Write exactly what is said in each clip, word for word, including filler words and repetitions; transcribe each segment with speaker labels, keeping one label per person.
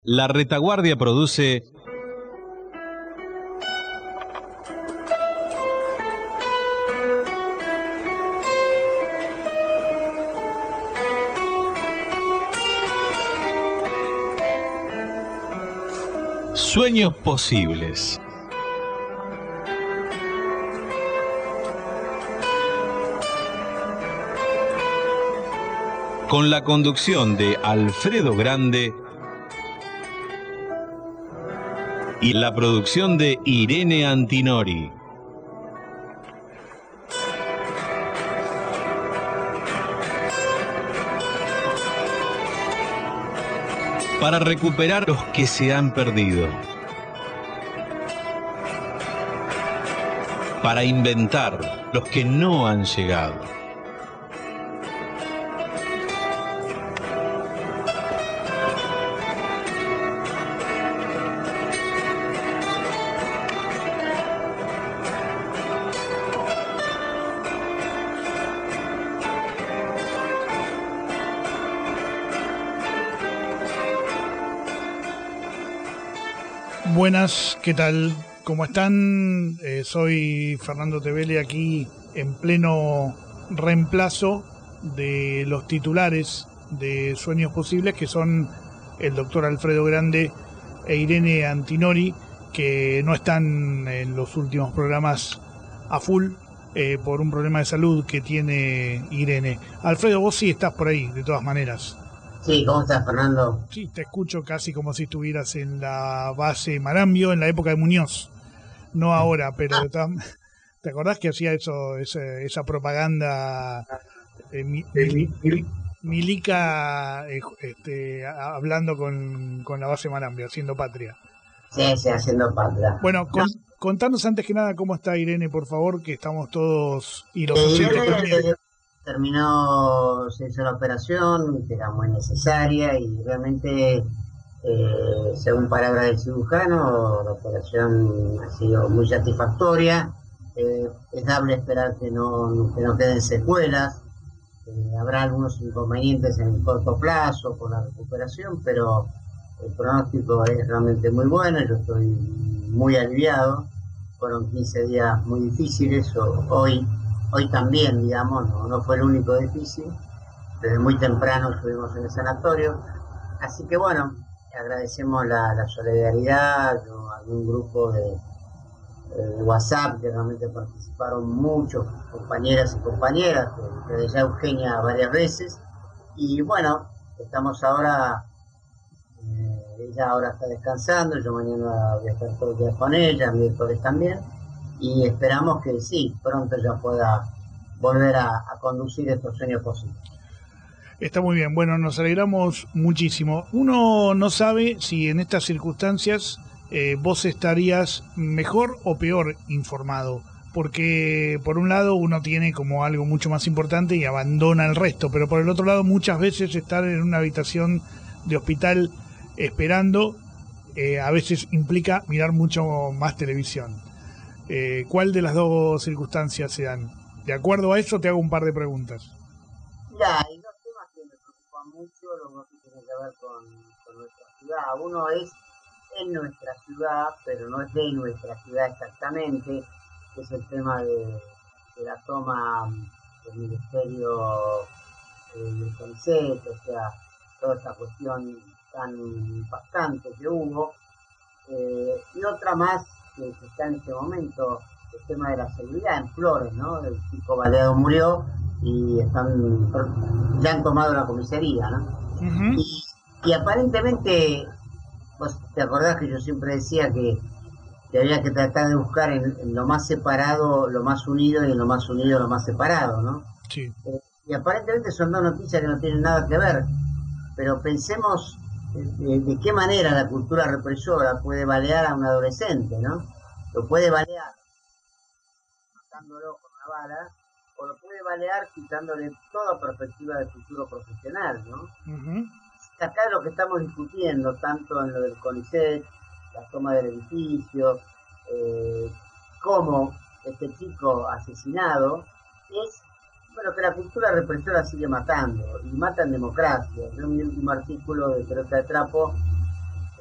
Speaker 1: La Retaguardia produce Sueños Posibles. Con la conducción de Alfredo Grande y la producción de Irene Antinori. Para recuperar los que se han perdido. Para inventar los que no han llegado.
Speaker 2: Buenas, ¿qué tal? ¿Cómo están? Eh, soy Fernando Tevele, aquí en pleno reemplazo de los titulares de Sueños Posibles, que son el doctor Alfredo Grande e Irene Antinori, que no están en los últimos programas a full eh, por un problema de salud que tiene Irene. Alfredo, vos sí estás por ahí, de todas maneras.
Speaker 3: Sí, ¿cómo estás, Fernando?
Speaker 2: Sí, te escucho casi como si estuvieras en la base Marambio en la época de Muñoz. No ahora, pero ah. ¿te acordás que hacía eso, esa, esa propaganda eh, mi, mi, mi, milica eh, este, hablando con, con la base Marambio, haciendo patria?
Speaker 3: Sí, sí, haciendo patria.
Speaker 2: Bueno, con, no. contanos antes que nada cómo está Irene, por favor, que estamos todos y los oyentes
Speaker 3: eh,
Speaker 2: también.
Speaker 3: Eh, Terminó, se hizo la operación, que era muy necesaria y realmente, eh, según palabras del cirujano, la operación ha sido muy satisfactoria. Eh, es dable esperar que no, que no queden secuelas. Eh, habrá algunos inconvenientes en el corto plazo por la recuperación, pero el pronóstico es realmente muy bueno. Yo estoy muy aliviado. Fueron quince días muy difíciles. Hoy Hoy también, digamos, no, no fue el único difícil. Desde muy temprano estuvimos en el sanatorio. Así que bueno, agradecemos la, la solidaridad, ¿no? Algún grupo de, de WhatsApp que realmente participaron muchos compañeras y compañeras, que, que ya Eugenia varias veces. Y bueno, estamos ahora, eh, ella ahora está descansando, yo mañana voy a estar todos los días con ella, miércoles también. Y esperamos que sí, pronto ya pueda volver a, a conducir estos sueños posibles.
Speaker 2: Está muy bien, bueno, nos alegramos muchísimo. Uno no sabe si en estas circunstancias eh, vos estarías mejor o peor informado, porque por un lado uno tiene como algo mucho más importante y abandona el resto, pero por el otro lado muchas veces estar en una habitación de hospital esperando eh, a veces implica mirar mucho más televisión. Eh, ¿Cuál de las dos circunstancias se dan? De acuerdo a eso te hago un par de preguntas.
Speaker 3: Mira, hay dos temas que me preocupan mucho, los dos que tienen que ver con, con nuestra ciudad. Uno es en nuestra ciudad, pero no es de nuestra ciudad exactamente, que es el tema de, de la toma del Ministerio eh, del CONICET, o sea, toda esta cuestión tan impactante que hubo. Eh, y otra más que está en este momento, el tema de la seguridad en Flores, ¿no? El chico baleado murió y están ya han tomado la comisaría, ¿no? Uh-huh. Y, y aparentemente, vos te acordás que yo siempre decía que, que había que tratar de buscar en, en lo más separado lo más unido y en lo más unido lo más separado, ¿no?
Speaker 2: Sí.
Speaker 3: Eh, y aparentemente son dos noticias que no tienen nada que ver, pero pensemos De, de qué manera la cultura represora puede balear a un adolescente, ¿no? Lo puede balear matándolo con una bala, o lo puede balear quitándole toda perspectiva de futuro profesional, ¿no? Uh-huh. Acá lo que estamos discutiendo, tanto en lo del CONICET, la toma del edificio, eh, como este chico asesinado, es bueno, que la cultura represora sigue matando, y mata en democracia. Yo en mi último artículo de Pelota de Trapo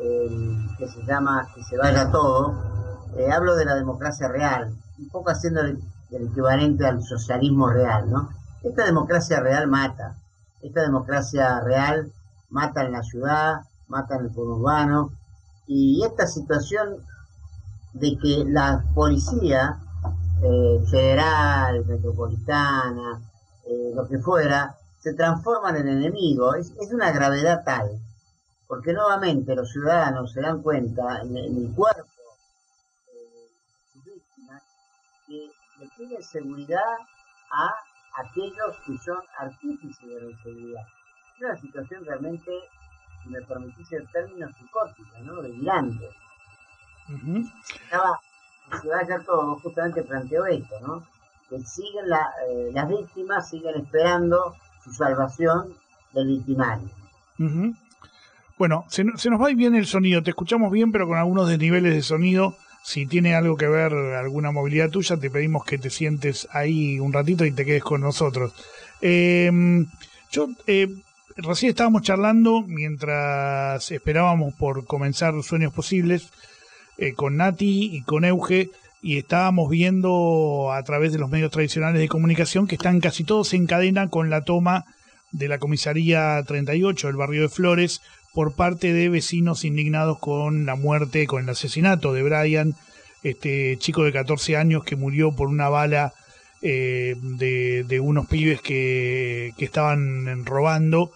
Speaker 3: que se llama Que se vaya todo, eh, hablo de la democracia real, un poco haciendo el, el equivalente al socialismo real, ¿no? Esta democracia real mata, esta democracia real mata en la ciudad, mata en el conurbano, y esta situación de que la policía eh, federal, metropolitana, eh, lo que fuera, se transforman en enemigos, es, es una gravedad tal, porque nuevamente los ciudadanos se dan cuenta en, en el cuerpo de sus víctimas que le piden seguridad a aquellos que son artífices de la inseguridad. Es una situación realmente, si me permitís el término, psicótica, ¿no? Delirante. Uh-huh. Estaba, que se vaya todo, justamente planteó esto, ¿no? Que siguen la, eh, las víctimas siguen esperando su salvación del victimario.
Speaker 2: Uh-huh. Bueno, se, se nos va bien el sonido, te escuchamos bien, pero con algunos desniveles de sonido. Si tiene algo que ver alguna movilidad tuya, te pedimos que te sientes ahí un ratito y te quedes con nosotros. Eh, yo eh, recién estábamos charlando mientras esperábamos por comenzar Sueños Posibles eh, con Nati y con Euge, y estábamos viendo a través de los medios tradicionales de comunicación que están casi todos en cadena con la toma de la comisaría treinta y ocho del barrio de Flores por parte de vecinos indignados con la muerte, con el asesinato de Brian, este chico de catorce años que murió por una bala eh, de, de unos pibes que, que estaban robando,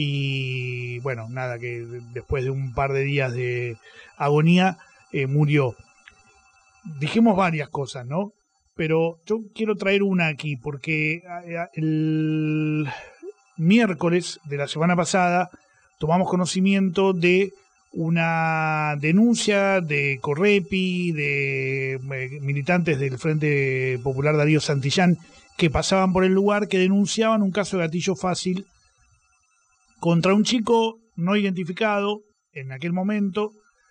Speaker 2: y bueno, nada, que después de un par de días de agonía eh, murió. Dijimos varias cosas, ¿no? Pero yo quiero traer una aquí, porque el miércoles de la semana pasada tomamos conocimiento de una denuncia de Correpi, de militantes del Frente Popular Darío Santillán, que pasaban por el lugar, que denunciaban un caso de gatillo fácil contra un chico no identificado en aquel momento,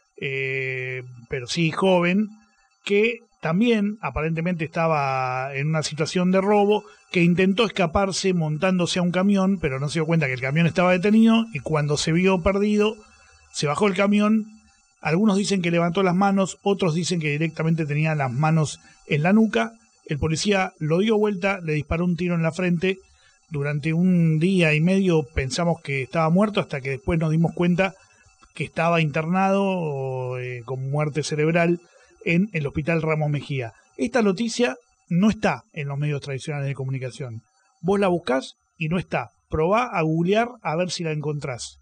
Speaker 2: eh, pero sí joven, que también aparentemente estaba en una situación de robo, que intentó escaparse montándose a un camión, pero no se dio cuenta que el camión estaba detenido, y cuando se vio perdido, se bajó el camión. Algunos dicen que levantó las manos, otros dicen que directamente tenía las manos en la nuca. El policía lo dio vuelta, le disparó un tiro en la frente. Durante un día y medio pensamos que estaba muerto, hasta que después nos dimos cuenta que estaba internado eh, con muerte cerebral en el Hospital Ramos Mejía. Esta noticia no está en los medios tradicionales de comunicación. Vos la buscás y no está. Probá a googlear a ver si la encontrás.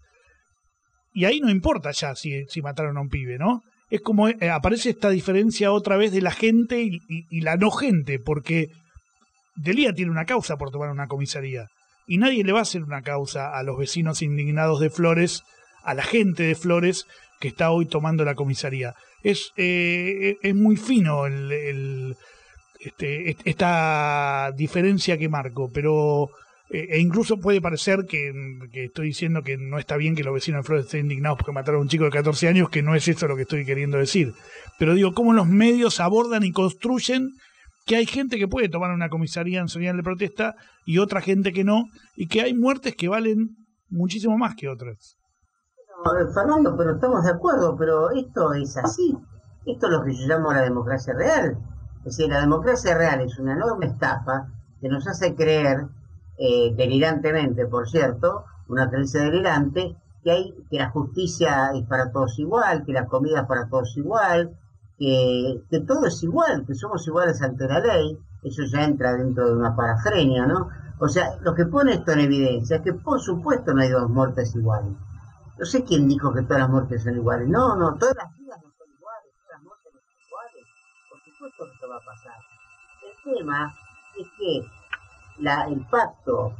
Speaker 2: Y ahí no importa ya si, si mataron a un pibe, ¿no? Es como eh, aparece esta diferencia otra vez de la gente y, y, y la no gente, porque Delía tiene una causa por tomar una comisaría, y nadie le va a hacer una causa a los vecinos indignados de Flores, a la gente de Flores que está hoy tomando la comisaría. Es, eh, es muy fino el, el, este, esta diferencia que marco, pero eh, e incluso puede parecer que, que estoy diciendo que no está bien que los vecinos de Flores estén indignados porque mataron a un chico de catorce años, que no es eso lo que estoy queriendo decir. Pero digo, cómo los medios abordan y construyen que hay gente que puede tomar una comisaría en señal de protesta y otra gente que no, y que hay muertes que valen muchísimo más que otras.
Speaker 3: No, Fernando, pero estamos de acuerdo, pero esto es así. Esto es lo que yo llamo la democracia real. Es decir, la democracia real es una enorme estafa que nos hace creer, eh, delirantemente, por cierto, una creencia delirante, que hay que la justicia es para todos igual, que la comida es para todos igual, que, que todo es igual, que somos iguales ante la ley. Eso ya entra dentro de una parafrenia, ¿no? O sea, lo que pone esto en evidencia es que por supuesto no hay dos muertes iguales. No sé quién dijo que todas las muertes son iguales. No, no, todas las vidas no son iguales, todas las muertes no son iguales. Por supuesto que esto va a pasar. El tema es que la, el pacto,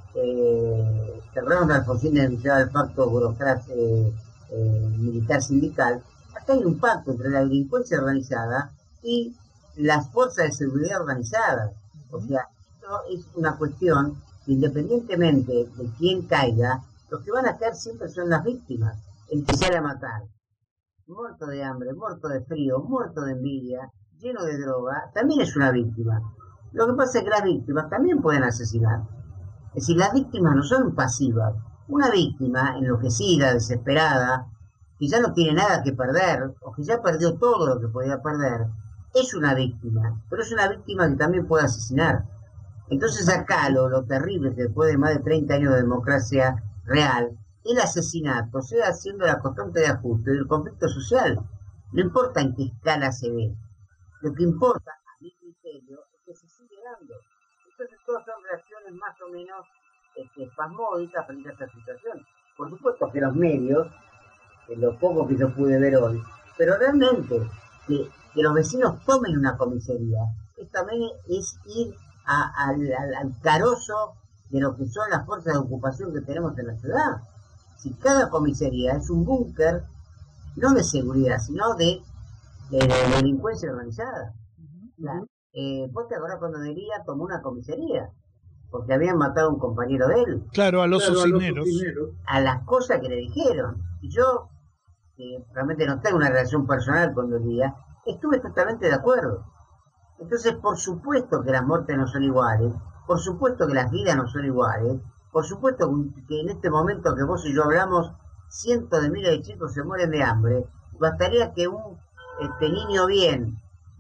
Speaker 3: eh, Fernando Alfonsín denunciaba el pacto burocrático eh, eh, militar sindical. Acá hay un pacto entre la delincuencia organizada y las fuerzas de seguridad organizadas. O sea, esto es una cuestión que independientemente de quién caiga, los que van a caer siempre son las víctimas. El que sale a matar, muerto de hambre, muerto de frío, muerto de envidia, lleno de droga, también es una víctima. Lo que pasa es que las víctimas también pueden asesinar. Es decir, las víctimas no son pasivas. Una víctima enloquecida, desesperada, que ya no tiene nada que perder, o que ya perdió todo lo que podía perder, es una víctima, pero es una víctima que también puede asesinar. Entonces acá lo, lo terrible que después de más de treinta años de democracia real, el asesinato sea siendo la constante de ajuste del conflicto social. No importa en qué escala se ve, lo que importa, a mi criterio, es que se sigue dando. Entonces todas son reacciones más o menos este, espasmódicas frente a esta situación. Por supuesto que los medios, en lo poco que yo pude ver hoy, pero realmente que, que los vecinos tomen una comisaría, es también es ir a, a, al, al carozo de lo que son las fuerzas de ocupación que tenemos en la ciudad. Si cada comisaría es un búnker, no de seguridad, sino de, de, de delincuencia organizada. Uh-huh. La, eh, ¿Vos te acordás cuando Delía tomó una comisaría? Porque habían matado a un compañero de él.
Speaker 2: Claro, a los
Speaker 3: claro,
Speaker 2: cocineros.
Speaker 3: A las cosas que le dijeron. Y yo, que realmente no tengo una relación personal con Delía, estuve totalmente de acuerdo. Entonces, por supuesto que las muertes no son iguales, por supuesto que las vidas no son iguales, por supuesto que en este momento que vos y yo hablamos, cientos de miles de chicos se mueren de hambre. Bastaría que un este, niño bien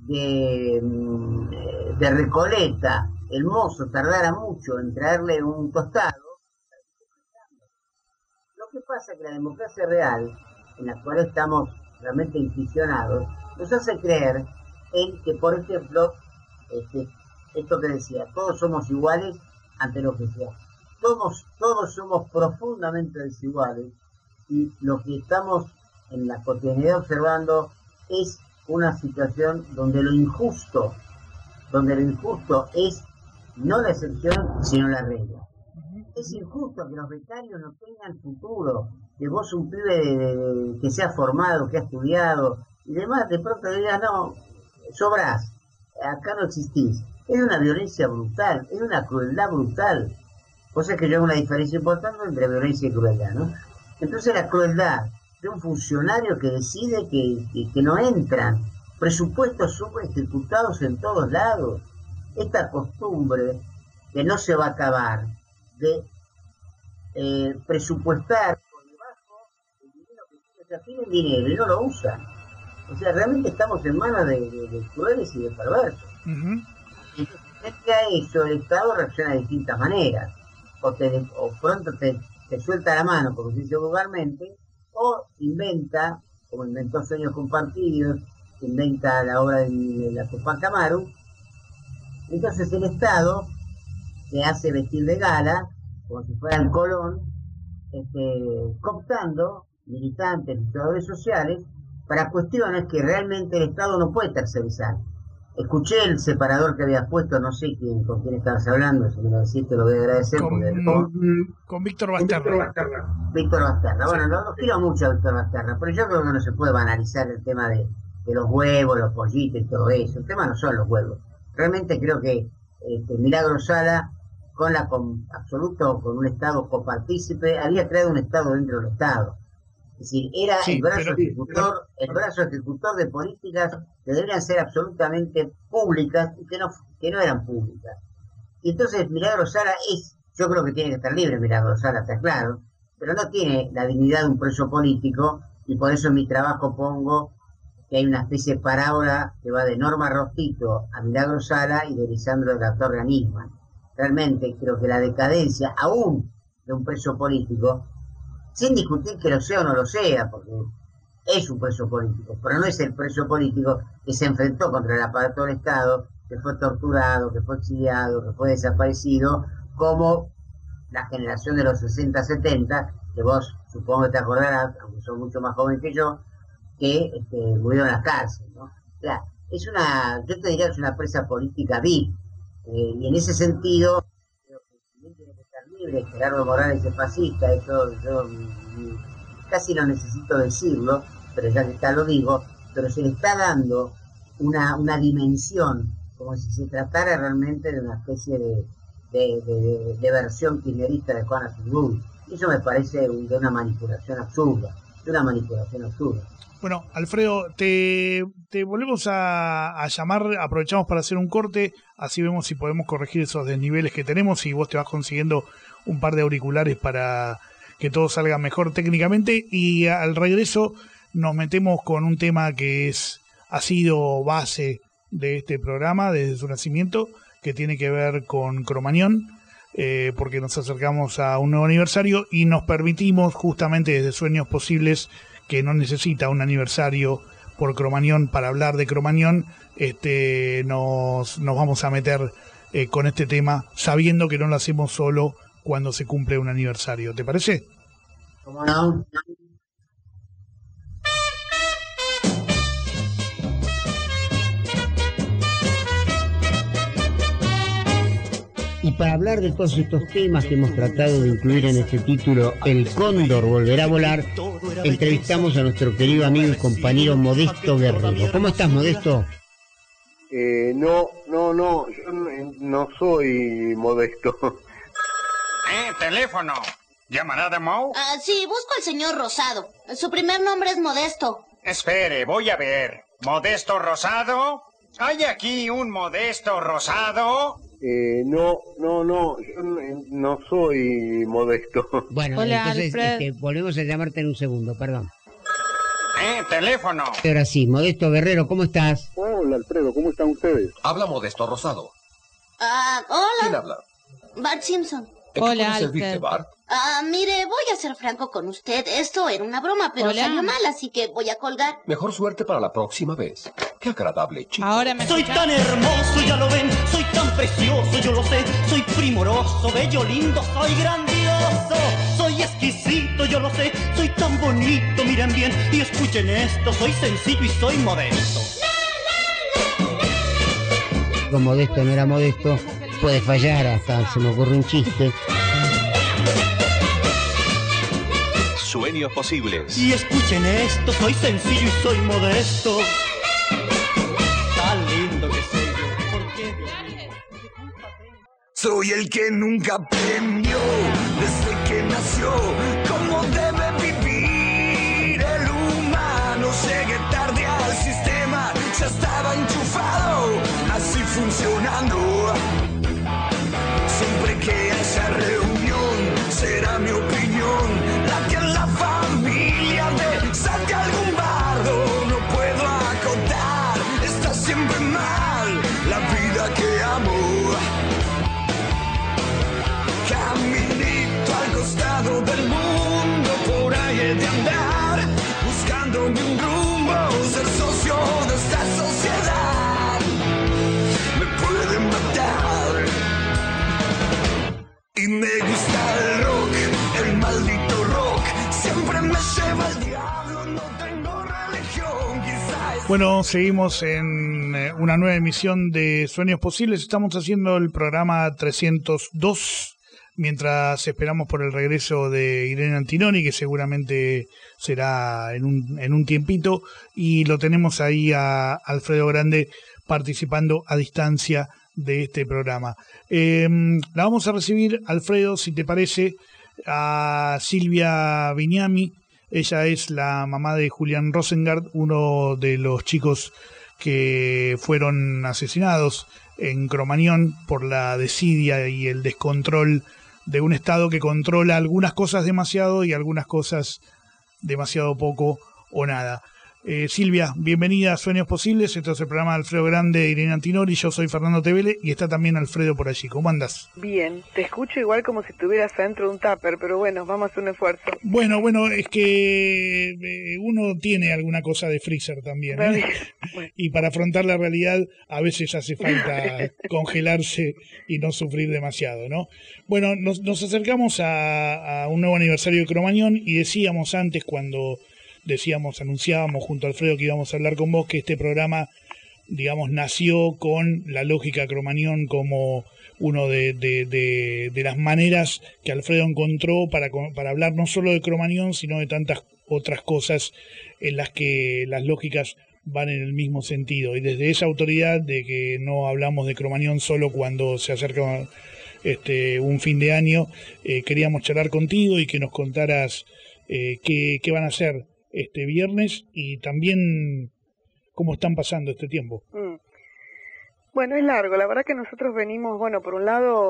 Speaker 3: de, de Recoleta, el mozo, tardara mucho en traerle un tostado. Lo que pasa es que la democracia real, en la cual estamos realmente inficionados, nos hace creer en que, por ejemplo, este, esto que decía, todos somos iguales ante lo que sea. Todos, todos somos profundamente desiguales y lo que estamos en la cotidianidad observando es una situación donde lo injusto, donde lo injusto es no la excepción, sino la regla. Es injusto que los becarios no tengan futuro, que vos un pibe de, de, de, que se ha formado, que ha estudiado y demás, de pronto digas, no, sobrás, acá no existís. Es una violencia brutal, es una crueldad brutal. Cosa que yo hago una diferencia importante entre violencia y crueldad, ¿no? Entonces la crueldad de un funcionario que decide que, que, que no entran, presupuestos super ejecutados en todos lados, esta costumbre que no se va a acabar de eh, presupuestar por debajo el dinero que tiene, o sea, tienen dinero y no lo usan. O sea, realmente estamos en manos de, de, de crueles y de perversos. Uh-huh. Entonces, frente a eso, el Estado reacciona de distintas maneras. O, te, o pronto te, te suelta la mano, como se dice vulgarmente, o inventa, como inventó Sueños Compartidos, inventa la obra de, de la Tupac Amaru. Entonces el Estado se hace vestir de gala, como si fuera el Colón, este, cooptando militantes, luchadores sociales, para cuestiones que realmente el Estado no puede tercerizar. Escuché el separador que habías puesto, no sé quién, con quién estabas hablando, si me lo decís te lo voy a agradecer.
Speaker 2: Con,
Speaker 3: porque,
Speaker 2: con, con Víctor Basterra.
Speaker 3: Víctor Basterra,
Speaker 2: sí.
Speaker 3: Bueno, lo, lo quiero mucho a Víctor Basterra, pero yo creo que no se puede banalizar el tema de, de los huevos, los pollitos y todo eso. El tema no son los huevos. Realmente creo que este, Milagro Sala, con la con absoluto, con un Estado copartícipe, había creado un Estado dentro del Estado. Es decir, era sí, el brazo pero, ejecutor, pero... el brazo ejecutor de políticas que deberían ser absolutamente públicas y que no, que no eran públicas. Y entonces Milagro Sala es, yo creo que tiene que estar libre Milagro Sala, está claro, pero no tiene la dignidad de un preso político, y por eso en mi trabajo pongo que hay una especie de parábola que va de Norma Rostito a Milagro Sala y de Lisandro de la Torre a Nisman. Realmente creo que la decadencia, aún de un preso político, sin discutir que lo sea o no lo sea, porque es un preso político, pero no es el preso político que se enfrentó contra el aparato del Estado, que fue torturado, que fue exiliado, que fue desaparecido, como la generación de los sesenta setenta, que vos supongo que te acordarás, aunque sos mucho más joven que yo, que este, murió en la cárcel, ¿no? O sea, es una, yo te diría que es una presa política V I P, eh, y en ese sentido tiene que estar libre. Gerardo Morales es fascista, eso yo casi no necesito decirlo, pero ya que está lo digo, pero se le está dando una, una dimensión, como si se tratara realmente de una especie de, de, de, de versión kirchnerista de Juan Azurduy. Y eso me parece un, de una manipulación absurda, de una manipulación absurda.
Speaker 2: Bueno, Alfredo, te, te volvemos a, a llamar, aprovechamos para hacer un corte, así vemos si podemos corregir esos desniveles que tenemos y vos te vas consiguiendo un par de auriculares para que todo salga mejor técnicamente, y al regreso nos metemos con un tema que es ha sido base de este programa desde su nacimiento, que tiene que ver con Cromañón, eh, porque nos acercamos a un nuevo aniversario y nos permitimos justamente desde Sueños Posibles, que no necesita un aniversario por Cromañón para hablar de Cromañón, este, nos, nos vamos a meter eh, con este tema, sabiendo que no lo hacemos solo cuando se cumple un aniversario. ¿Te parece?
Speaker 3: ¿Cómo no? Y para hablar de todos estos temas que hemos tratado de incluir en este título, El Cóndor volverá a volar, entrevistamos a nuestro querido amigo y compañero Modesto Guerrero. ¿Cómo estás, Modesto?
Speaker 4: Eh, no, no, no, yo no, no soy Modesto.
Speaker 5: Eh, teléfono. ¿Llamará de Moe?
Speaker 6: Ah, sí, busco al señor Rosado. Su primer nombre es Modesto.
Speaker 5: Espere, voy a ver. ¿Modesto Rosado? ¿Hay aquí un Modesto Rosado?
Speaker 4: Eh, no, no, no, yo no, no soy Modesto.
Speaker 3: Bueno,
Speaker 7: Hola,
Speaker 3: entonces
Speaker 7: Alfred.
Speaker 3: este, volvemos a llamarte en un segundo, perdón.
Speaker 5: Eh, teléfono.
Speaker 3: Ahora sí, Modesto Guerrero, ¿cómo estás?
Speaker 4: Hola, Alfredo, ¿cómo están ustedes?
Speaker 8: Habla Modesto Rosado.
Speaker 6: Ah,
Speaker 8: ¿Quién
Speaker 6: hola,
Speaker 8: habla?
Speaker 6: Bart Simpson.
Speaker 8: ¿En
Speaker 7: Hola,
Speaker 8: qué puedo servirte,
Speaker 7: Alfred.
Speaker 8: Bart?
Speaker 6: Ah, mire, voy a ser franco con usted. Esto era una broma, pero
Speaker 7: Hola.
Speaker 6: salió mal, así que voy a colgar.
Speaker 8: Mejor suerte para la próxima vez. Qué agradable, chico.
Speaker 7: Ahora me
Speaker 9: Soy
Speaker 7: escuchas.
Speaker 9: tan hermoso, ya lo ven, soy tan precioso, yo lo sé, soy primoroso, bello, lindo, soy grandioso, soy exquisito, yo lo sé, soy tan bonito, miren bien y escuchen esto, soy sencillo y soy modesto.
Speaker 3: Con Modesto no era Modesto, puede fallar, hasta se me ocurre un chiste.
Speaker 1: Sueños Posibles.
Speaker 9: Y escuchen esto, soy sencillo y soy modesto. Tan lindo que soy yo, ¿por qué?
Speaker 10: Soy el que nunca aprendió desde que nació cómo debe vivir el humano. Llegué tarde al sistema, ya estaba enchufado, así funcionando. Siempre que haya reunión, será mi opinión la que en la familia de salte algún bardo. No puedo acotar, está siempre mal la vida que amo. Caminito al costado del mundo, por ahí he de andar, buscándome un rumbo, ser socio de esta sociedad. Me pueden matar. Y me gusta el rock, el maldito rock, siempre me lleva el diablo, no tengo religión, quizás.
Speaker 2: Bueno, seguimos en eh, una nueva emisión de Sueños Posibles. Estamos haciendo el programa trescientos dos, mientras esperamos por el regreso de Irene Antinori, que seguramente será en un, en un tiempito, y lo tenemos ahí a Alfredo Grande participando a distancia de este programa. Eh, la vamos a recibir, Alfredo, si te parece, a Silvia Viñami. Ella es la mamá de Julián Rosengard, uno de los chicos que fueron asesinados en Cromañón por la desidia y el descontrol de un Estado que controla algunas cosas demasiado y algunas cosas demasiado poco o nada. Eh, Silvia, bienvenida a Sueños Posibles. Esto es el programa de Alfredo Grande, Irene Antinori. Yo soy Fernando Tevele y está también Alfredo por allí. ¿Cómo andas?
Speaker 11: Bien, te escucho igual como si estuvieras adentro de un tupper, pero bueno, vamos a hacer un esfuerzo.
Speaker 2: Bueno, bueno, es que eh, uno tiene alguna cosa de freezer también, ¿eh?
Speaker 11: Bueno.
Speaker 2: Y para afrontar la realidad a veces hace falta congelarse y no sufrir demasiado, ¿no? Bueno, nos, nos acercamos a, a un nuevo aniversario de Cromañón y decíamos antes, cuando decíamos, anunciábamos junto a Alfredo que íbamos a hablar con vos, que este programa, digamos, nació con la lógica Cromañón como uno de, de, de, de las maneras que Alfredo encontró para, para hablar no solo de Cromañón, sino de tantas otras cosas en las que las lógicas van en el mismo sentido. Y desde esa autoridad de que no hablamos de Cromañón solo cuando se acerca este, un fin de año, eh, queríamos charlar contigo y que nos contaras eh, qué, qué van a hacer este viernes y también cómo están pasando este tiempo.
Speaker 11: Mm. Bueno, es largo. La verdad que nosotros venimos, bueno, por un lado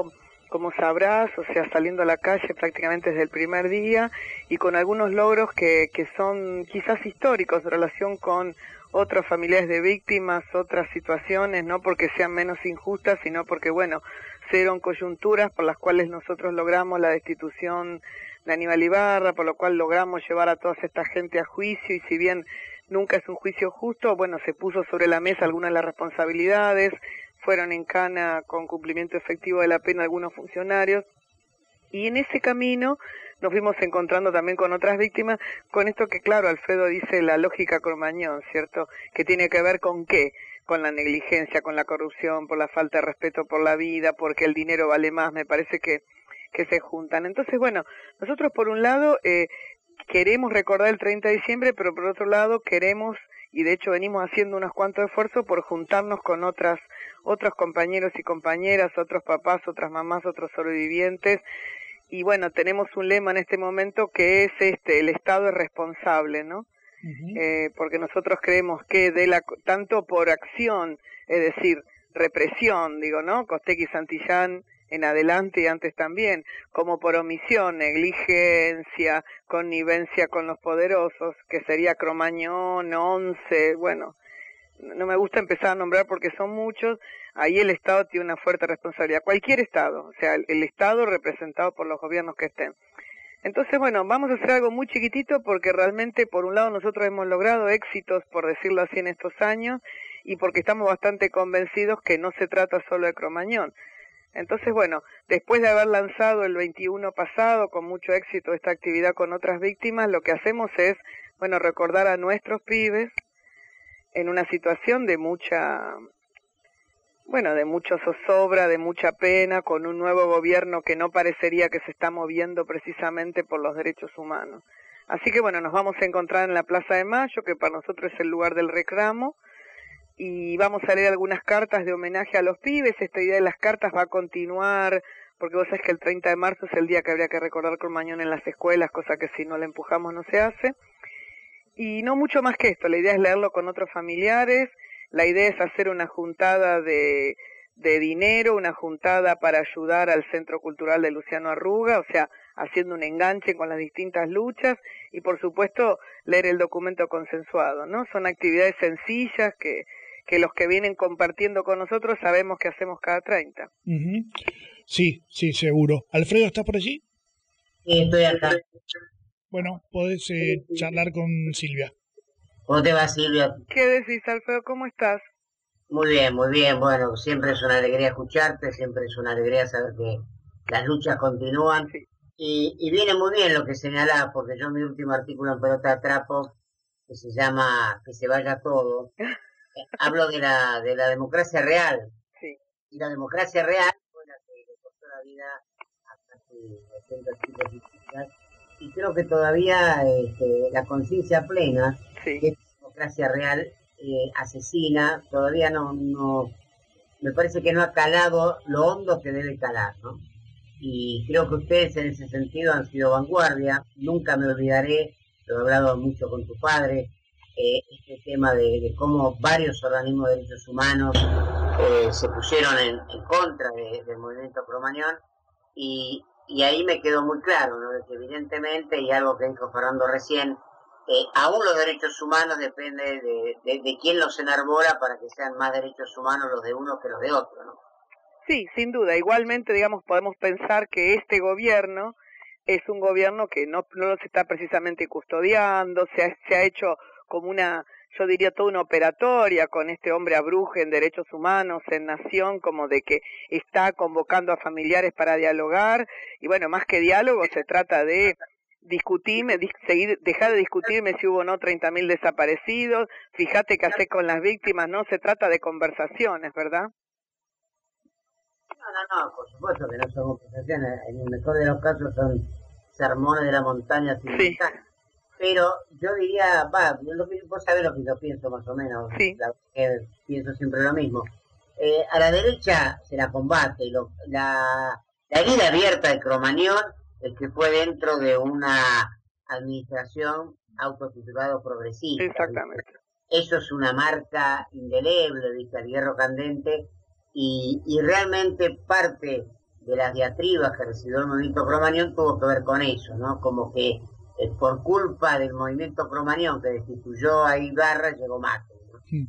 Speaker 11: como sabrás, o sea, saliendo a la calle prácticamente desde el primer día y con algunos logros que, que son quizás históricos en relación con otros familiares de víctimas, otras situaciones, no porque sean menos injustas, sino porque, bueno, se dieron coyunturas por las cuales nosotros logramos la destitución de Aníbal Ibarra, por lo cual logramos llevar a toda esta gente a juicio, y si bien nunca es un juicio justo, bueno, se puso sobre la mesa algunas de las responsabilidades, fueron en cana con cumplimiento efectivo de la pena algunos funcionarios, y en ese camino nos fuimos encontrando también con otras víctimas, con esto que, claro, Alfredo dice la lógica Cromañón, ¿cierto? Que tiene que ver con qué, con la negligencia, con la corrupción, por la falta de respeto por la vida, porque el dinero vale más, me parece que, que se juntan. Entonces, bueno, nosotros por un lado eh, queremos recordar el treinta de diciembre, pero por otro lado queremos, y de hecho venimos haciendo unos cuantos esfuerzos por juntarnos con otras otros compañeros y compañeras, otros papás, otras mamás, otros sobrevivientes, y bueno, tenemos un lema en este momento que es este, el Estado es responsable, ¿no? Uh-huh. Eh, porque nosotros creemos que de la tanto por acción, es decir, represión, digo, ¿no? Costecchi y Santillán en adelante y antes también, como por omisión, negligencia, connivencia con los poderosos, que sería Cromañón, Once, bueno, no me gusta empezar a nombrar porque son muchos, ahí el Estado tiene una fuerte responsabilidad, cualquier Estado, o sea, el, el Estado representado por los gobiernos que estén. Entonces, bueno, vamos a hacer algo muy chiquitito porque realmente, por un lado, nosotros hemos logrado éxitos, por decirlo así, en estos años, y porque estamos bastante convencidos que no se trata solo de Cromañón. Entonces, bueno, después de haber lanzado el veintiuno pasado con mucho éxito esta actividad con otras víctimas, lo que hacemos es, bueno, recordar a nuestros pibes en una situación de mucha, bueno, de mucha zozobra, de mucha pena, con un nuevo gobierno que no parecería que se está moviendo precisamente por los derechos humanos. Así que, bueno, nos vamos a encontrar en la Plaza de Mayo, que para nosotros es el lugar del reclamo, y vamos a leer algunas cartas de homenaje a los pibes. Esta idea de las cartas va a continuar, porque vos sabés que el treinta de marzo es el día que habría que recordar Cromañón en las escuelas, cosa que si no la empujamos no se hace. Y no mucho más que esto, la idea es leerlo con otros familiares, la idea es hacer una juntada de, de dinero, una juntada para ayudar al Centro Cultural de Luciano Arruga, o sea, haciendo un enganche con las distintas luchas, y por supuesto leer el documento consensuado, ¿no? Son actividades sencillas que, que los que vienen compartiendo con nosotros sabemos que hacemos cada treinta.
Speaker 2: Uh-huh. Sí, sí, seguro. ¿Alfredo, estás por allí?
Speaker 3: Sí, estoy acá.
Speaker 2: Bueno, podés eh, charlar con Silvia.
Speaker 3: ¿Cómo te va, Silvia?
Speaker 11: ¿Qué decís, Alfredo? ¿Cómo estás?
Speaker 3: Muy bien, muy bien. Bueno, siempre es una alegría escucharte, siempre es una alegría saber que las luchas continúan. Sí. Y, y viene muy bien lo que señalás, porque yo en mi último artículo en Pelota de Trapo, que se llama Que se vaya todo, eh, hablo de la de la democracia real.
Speaker 11: Sí.
Speaker 3: Y la democracia real fue la que le costó la vida a casi doscientos chicos y chicas. Y creo que todavía este, la conciencia plena, sí, que esta democracia real eh, asesina, todavía no, no, me parece que no ha calado lo hondo que debe calar, ¿no? Y creo que ustedes en ese sentido han sido vanguardia. Nunca me olvidaré, lo he hablado mucho con tu padre, eh, este tema de, de cómo varios organismos de derechos humanos eh, se pusieron en, en contra de, del movimiento Cromañón, y Y ahí me quedó muy claro, ¿no? De que evidentemente, y algo que dijo Fernando recién, eh, aún los derechos humanos depende de, de, de quién los enarbora para que sean más derechos humanos los de uno que los de otro, ¿no?
Speaker 11: Sí, sin duda. Igualmente, digamos, podemos pensar que este gobierno es un gobierno que no, no los está precisamente custodiando, se ha, se ha hecho como una, yo diría, toda una operatoria con este hombre abruje en derechos humanos, en Nación, como de que está convocando a familiares para dialogar, y bueno, más que diálogo se trata de discutirme, dis, seguir, dejar de discutirme si hubo o no treinta mil desaparecidos, fíjate qué hacer con las víctimas, no se trata de conversaciones, ¿verdad?
Speaker 3: No, no, no, por supuesto que no son conversaciones, en el mejor de los casos son sermones de la montaña sin
Speaker 11: sí.
Speaker 3: montaña. Pero yo diría, va, lo que, vos sabés lo que yo pienso más o menos,
Speaker 11: sí.
Speaker 3: la, eh, pienso siempre lo mismo. Eh, a la derecha se la combate, y lo, la, la herida abierta de Cromañón es que fue dentro de una administración autotitulado progresista.
Speaker 11: Exactamente.
Speaker 3: Eso es una marca indeleble, ¿viste? El hierro candente, y, y realmente parte de las diatribas que recibió el movimiento Cromañón tuvo que ver con eso, ¿no? Como que eh, por culpa del movimiento Cromañón que destituyó a Ibarra llegó Macri, ¿no?
Speaker 2: Sí.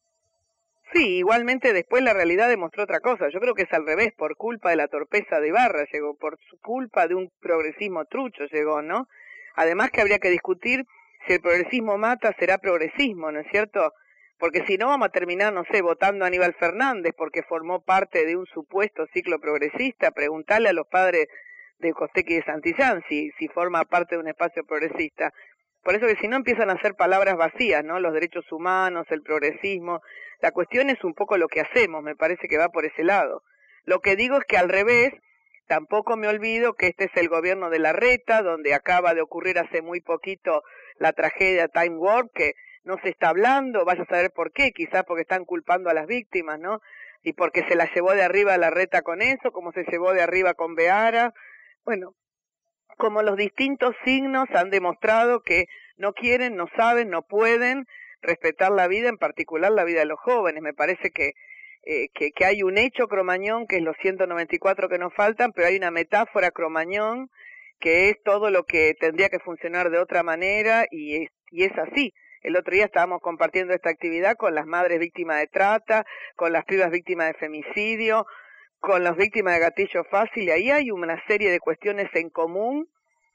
Speaker 11: Sí, igualmente después la realidad demostró otra cosa. Yo creo que es al revés, por culpa de la torpeza de Ibarra llegó, por su culpa de un progresismo trucho llegó, ¿no? Además que habría que discutir si el progresismo mata, será progresismo, ¿no es cierto? Porque si no vamos a terminar, no sé, votando a Aníbal Fernández porque formó parte de un supuesto ciclo progresista. Preguntarle a los padres de Costequi y de Santillán si, si forma parte de un espacio progresista. Por eso que si no empiezan a ser palabras vacías, ¿no? Los derechos humanos, el progresismo. La cuestión es un poco lo que hacemos, me parece que va por ese lado. Lo que digo es que al revés, tampoco me olvido que este es el gobierno de Larreta, donde acaba de ocurrir hace muy poquito la tragedia Time Warp, que no se está hablando, vaya a saber por qué, quizás porque están culpando a las víctimas, ¿no? Y porque se la llevó de arriba Larreta con eso, como se llevó de arriba con Beara. Bueno, como los distintos signos han demostrado que no quieren, no saben, no pueden respetar la vida, en particular la vida de los jóvenes. Me parece que, eh, que, que hay un hecho Cromañón, que es los ciento noventa y cuatro que nos faltan, pero hay una metáfora Cromañón, que es todo lo que tendría que funcionar de otra manera, y es, y es así. El otro día estábamos compartiendo esta actividad con las madres víctimas de trata, con las pibas víctimas de femicidio, con las víctimas de gatillo fácil, y ahí hay una serie de cuestiones en común,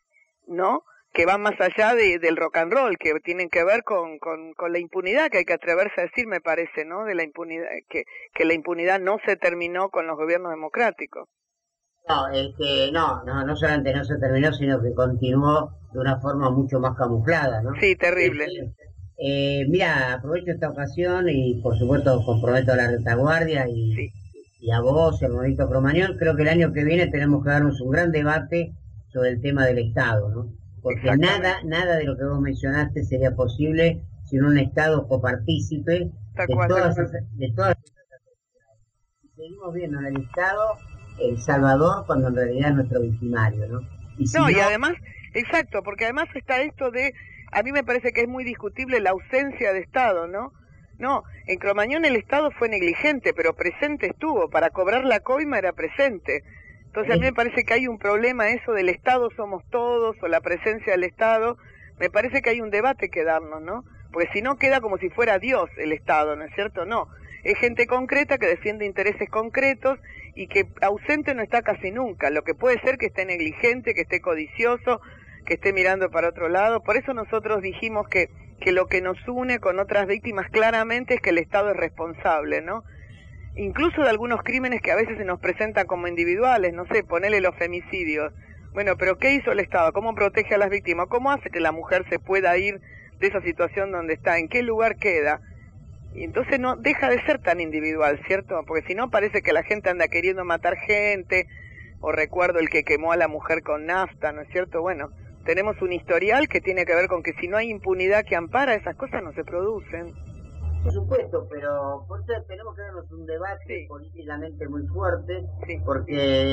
Speaker 11: ¿no?, que van más allá de, del rock and roll, que tienen que ver con, con, con la impunidad, que hay que atreverse a decir, me parece, ¿no?, de la impunidad, que, que la impunidad no se terminó con los gobiernos democráticos.
Speaker 3: No, es que no, no, no solamente no se terminó, sino que continuó de una forma mucho más camuflada, ¿no?
Speaker 11: Sí, terrible.
Speaker 3: Eh, eh, mira, aprovecho esta ocasión y por supuesto comprometo a la retaguardia y,
Speaker 11: sí.
Speaker 3: y a vos, el movimiento Cromañón. Creo que el año que viene tenemos que darnos un gran debate sobre el tema del Estado, ¿no? Porque nada, nada de lo que vos mencionaste sería posible sin un Estado copartícipe de todas, esas, de todas esas actividades. Y seguimos viendo en el Estado El Salvador cuando en realidad es nuestro victimario, ¿no? Y si
Speaker 11: no,
Speaker 3: no,
Speaker 11: y además, exacto, porque además está esto de, a mí me parece que es muy discutible la ausencia de Estado, ¿no? No, en Cromañón el Estado fue negligente, pero presente estuvo, para cobrar la coima era presente. Entonces a mí me parece que hay un problema eso del Estado somos todos, o la presencia del Estado, me parece que hay un debate que darnos, ¿no? Porque si no queda como si fuera Dios el Estado, ¿no es cierto? No, es gente concreta que defiende intereses concretos y que ausente no está casi nunca, lo que puede ser que esté negligente, que esté codicioso, que esté mirando para otro lado. Por eso nosotros dijimos que, que lo que nos une con otras víctimas claramente es que el Estado es responsable, ¿no? Incluso de algunos crímenes que a veces se nos presentan como individuales, no sé, ponele los femicidios. Bueno, pero ¿qué hizo el Estado? ¿Cómo protege a las víctimas? ¿Cómo hace que la mujer se pueda ir de esa situación donde está? ¿En qué lugar queda? Y entonces no deja de ser tan individual, ¿cierto? Porque si no parece que la gente anda queriendo matar gente, o recuerdo el que quemó a la mujer con nafta, ¿no es cierto? Bueno, tenemos un historial que tiene que ver con que si no hay impunidad que ampara, esas cosas no se producen.
Speaker 3: Por supuesto, pero por eso tenemos que darnos un debate sí. políticamente muy fuerte, sí. porque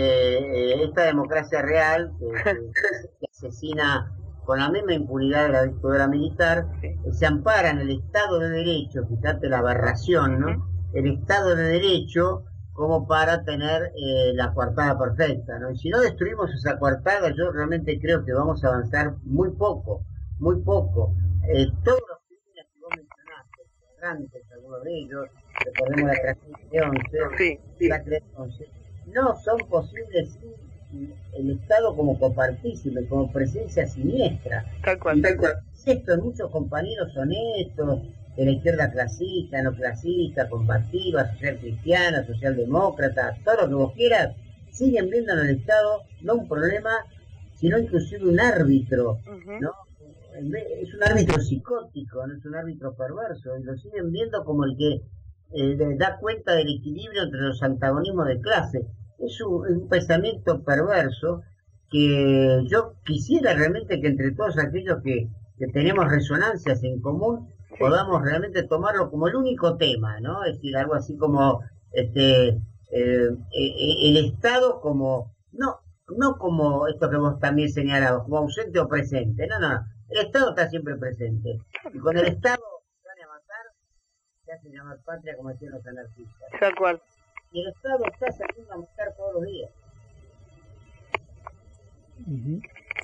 Speaker 3: eh, esta democracia real que, que, que asesina con la misma impunidad de la dictadura militar, sí. se ampara en el Estado de Derecho, fíjate la aberración, ¿no? Uh-huh. El Estado de Derecho como para tener eh, la coartada perfecta, ¿no? Y si no destruimos esa coartada, yo realmente creo que vamos a avanzar muy poco, muy poco. Eh, todos los crímenes que vos mencionaste, errantes, algunos de ellos, recordemos la tragedia once, sí, sí. la once, no son posibles sin el Estado como copartícipe, como presencia siniestra.
Speaker 11: Tal cual, tal cual.
Speaker 3: Esto, muchos compañeros honestos, de la izquierda clasista, no clasista, combativa, social cristiana, socialdemócrata, todo lo que vos quieras, siguen viendo en el Estado no un problema, sino inclusive un árbitro, uh-huh. ¿no? Es un árbitro psicótico, no es un árbitro perverso, y lo siguen viendo como el que eh, da cuenta del equilibrio entre los antagonismos de clase. Es un, un pensamiento perverso que yo quisiera realmente que entre todos aquellos que, que tenemos resonancias en común, sí. podamos realmente tomarlo como el único tema, ¿no? Es decir, algo así como este eh, eh, el Estado como, no, no como esto que vos también señalabas, como ausente o presente, no, no, el Estado está siempre presente, y con el Estado se van a matar, se hace llamar patria como decían los anarquistas.
Speaker 11: Tal cual.
Speaker 3: Y el Estado está saliendo a matar todos los días.
Speaker 2: Uh-huh.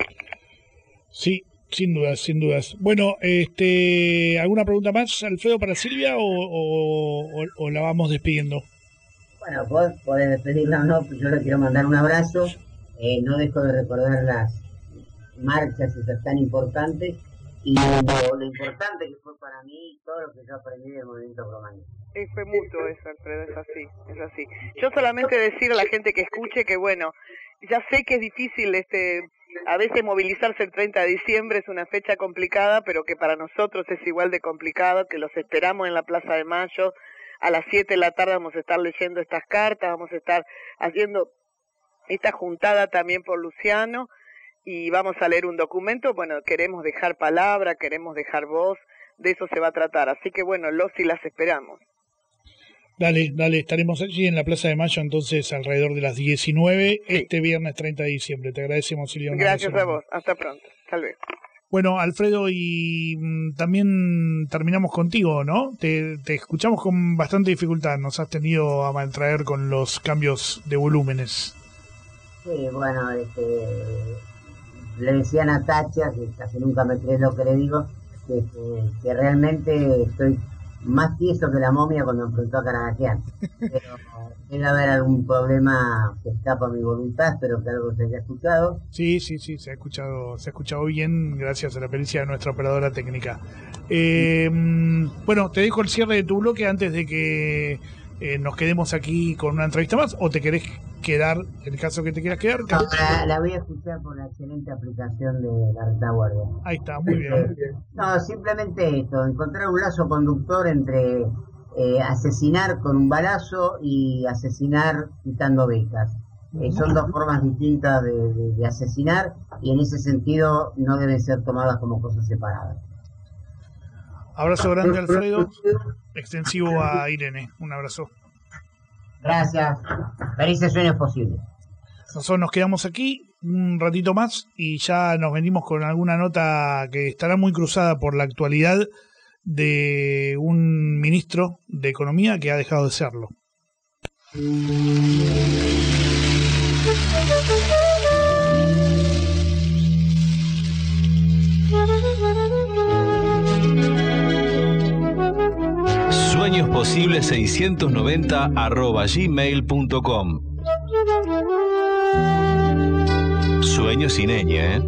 Speaker 2: Sí, sin dudas, sin dudas. Bueno, este, ¿alguna pregunta más, Alfredo, para Silvia o, o, o, o la vamos despidiendo?
Speaker 3: Bueno, vos podés despedirla o no, yo le quiero mandar un abrazo. Eh, no dejo de recordar las marchas esas tan importantes y lo, lo importante que fue para mí todo lo que yo aprendí del movimiento cromañón.
Speaker 11: Sí, fue mutuo eso, Alfredo, es así, es así. Yo solamente decir a la gente que escuche que, bueno, ya sé que es difícil, este, a veces movilizarse el treinta de diciembre es una fecha complicada, pero que para nosotros es igual de complicado, que los esperamos en la Plaza de Mayo. A las siete de la tarde vamos a estar leyendo estas cartas, vamos a estar haciendo esta juntada también por Luciano y vamos a leer un documento. Bueno, queremos dejar palabra, queremos dejar voz, de eso se va a tratar. Así que bueno, los y las esperamos.
Speaker 2: Dale, dale, estaremos allí en la Plaza de Mayo entonces alrededor de las diecinueve, sí. Este viernes treinta de diciembre. Te agradecemos, Silvia.
Speaker 11: Gracias a vos, hasta pronto, tal vez.
Speaker 2: Bueno, Alfredo, y mm, también terminamos contigo, ¿no? Te, te escuchamos con bastante dificultad, nos has tenido a maltraer con los cambios de volúmenes.
Speaker 3: Sí, bueno, este, le decía a Natacha, que casi nunca me cree lo que le digo, que, que, que realmente estoy más tieso que la momia cuando enfrentó a Caranaquian. Pero debe haber algún problema que escapa a mi voluntad, espero que algo se haya escuchado.
Speaker 2: Sí, sí, sí, se ha escuchado, se ha escuchado bien gracias a la pericia de nuestra operadora técnica. Eh, bueno, te dejo el cierre de tu bloque antes de que eh, nos quedemos aquí con una entrevista más, o te querés quedar, en el caso que te quieras quedar.
Speaker 3: No, la, la voy a escuchar por la excelente aplicación de la retaguardia.
Speaker 2: Ahí está, muy bien.
Speaker 3: No, simplemente esto, encontrar un lazo conductor entre eh, asesinar con un balazo y asesinar quitando becas. Eh, son dos formas distintas de, de, de asesinar y en ese sentido no deben ser tomadas como cosas separadas.
Speaker 2: Abrazo grande, Alfredo, extensivo a Irene, un abrazo.
Speaker 3: Gracias, felices sueños posibles.
Speaker 2: Nosotros nos quedamos aquí un ratito más y ya nos venimos con alguna nota que estará muy cruzada por la actualidad de un ministro de Economía que ha dejado de serlo.
Speaker 1: Sueños Posibles seiscientos noventa arroba gmail punto com. Sueños sin ñ, ¿eh?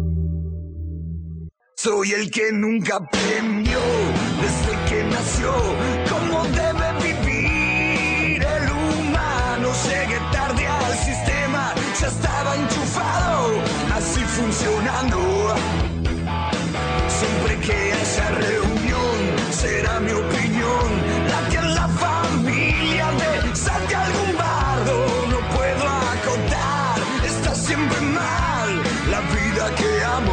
Speaker 10: Soy el que nunca aprendió desde que nació cómo debe vivir el humano. Llegué tarde al sistema, ya estaba enchufado, así funcionando. Siempre que haya reunión, será mi opinión la que en la familia de salte algún bardo. No puedo acotar, está siempre mal la vida que amo.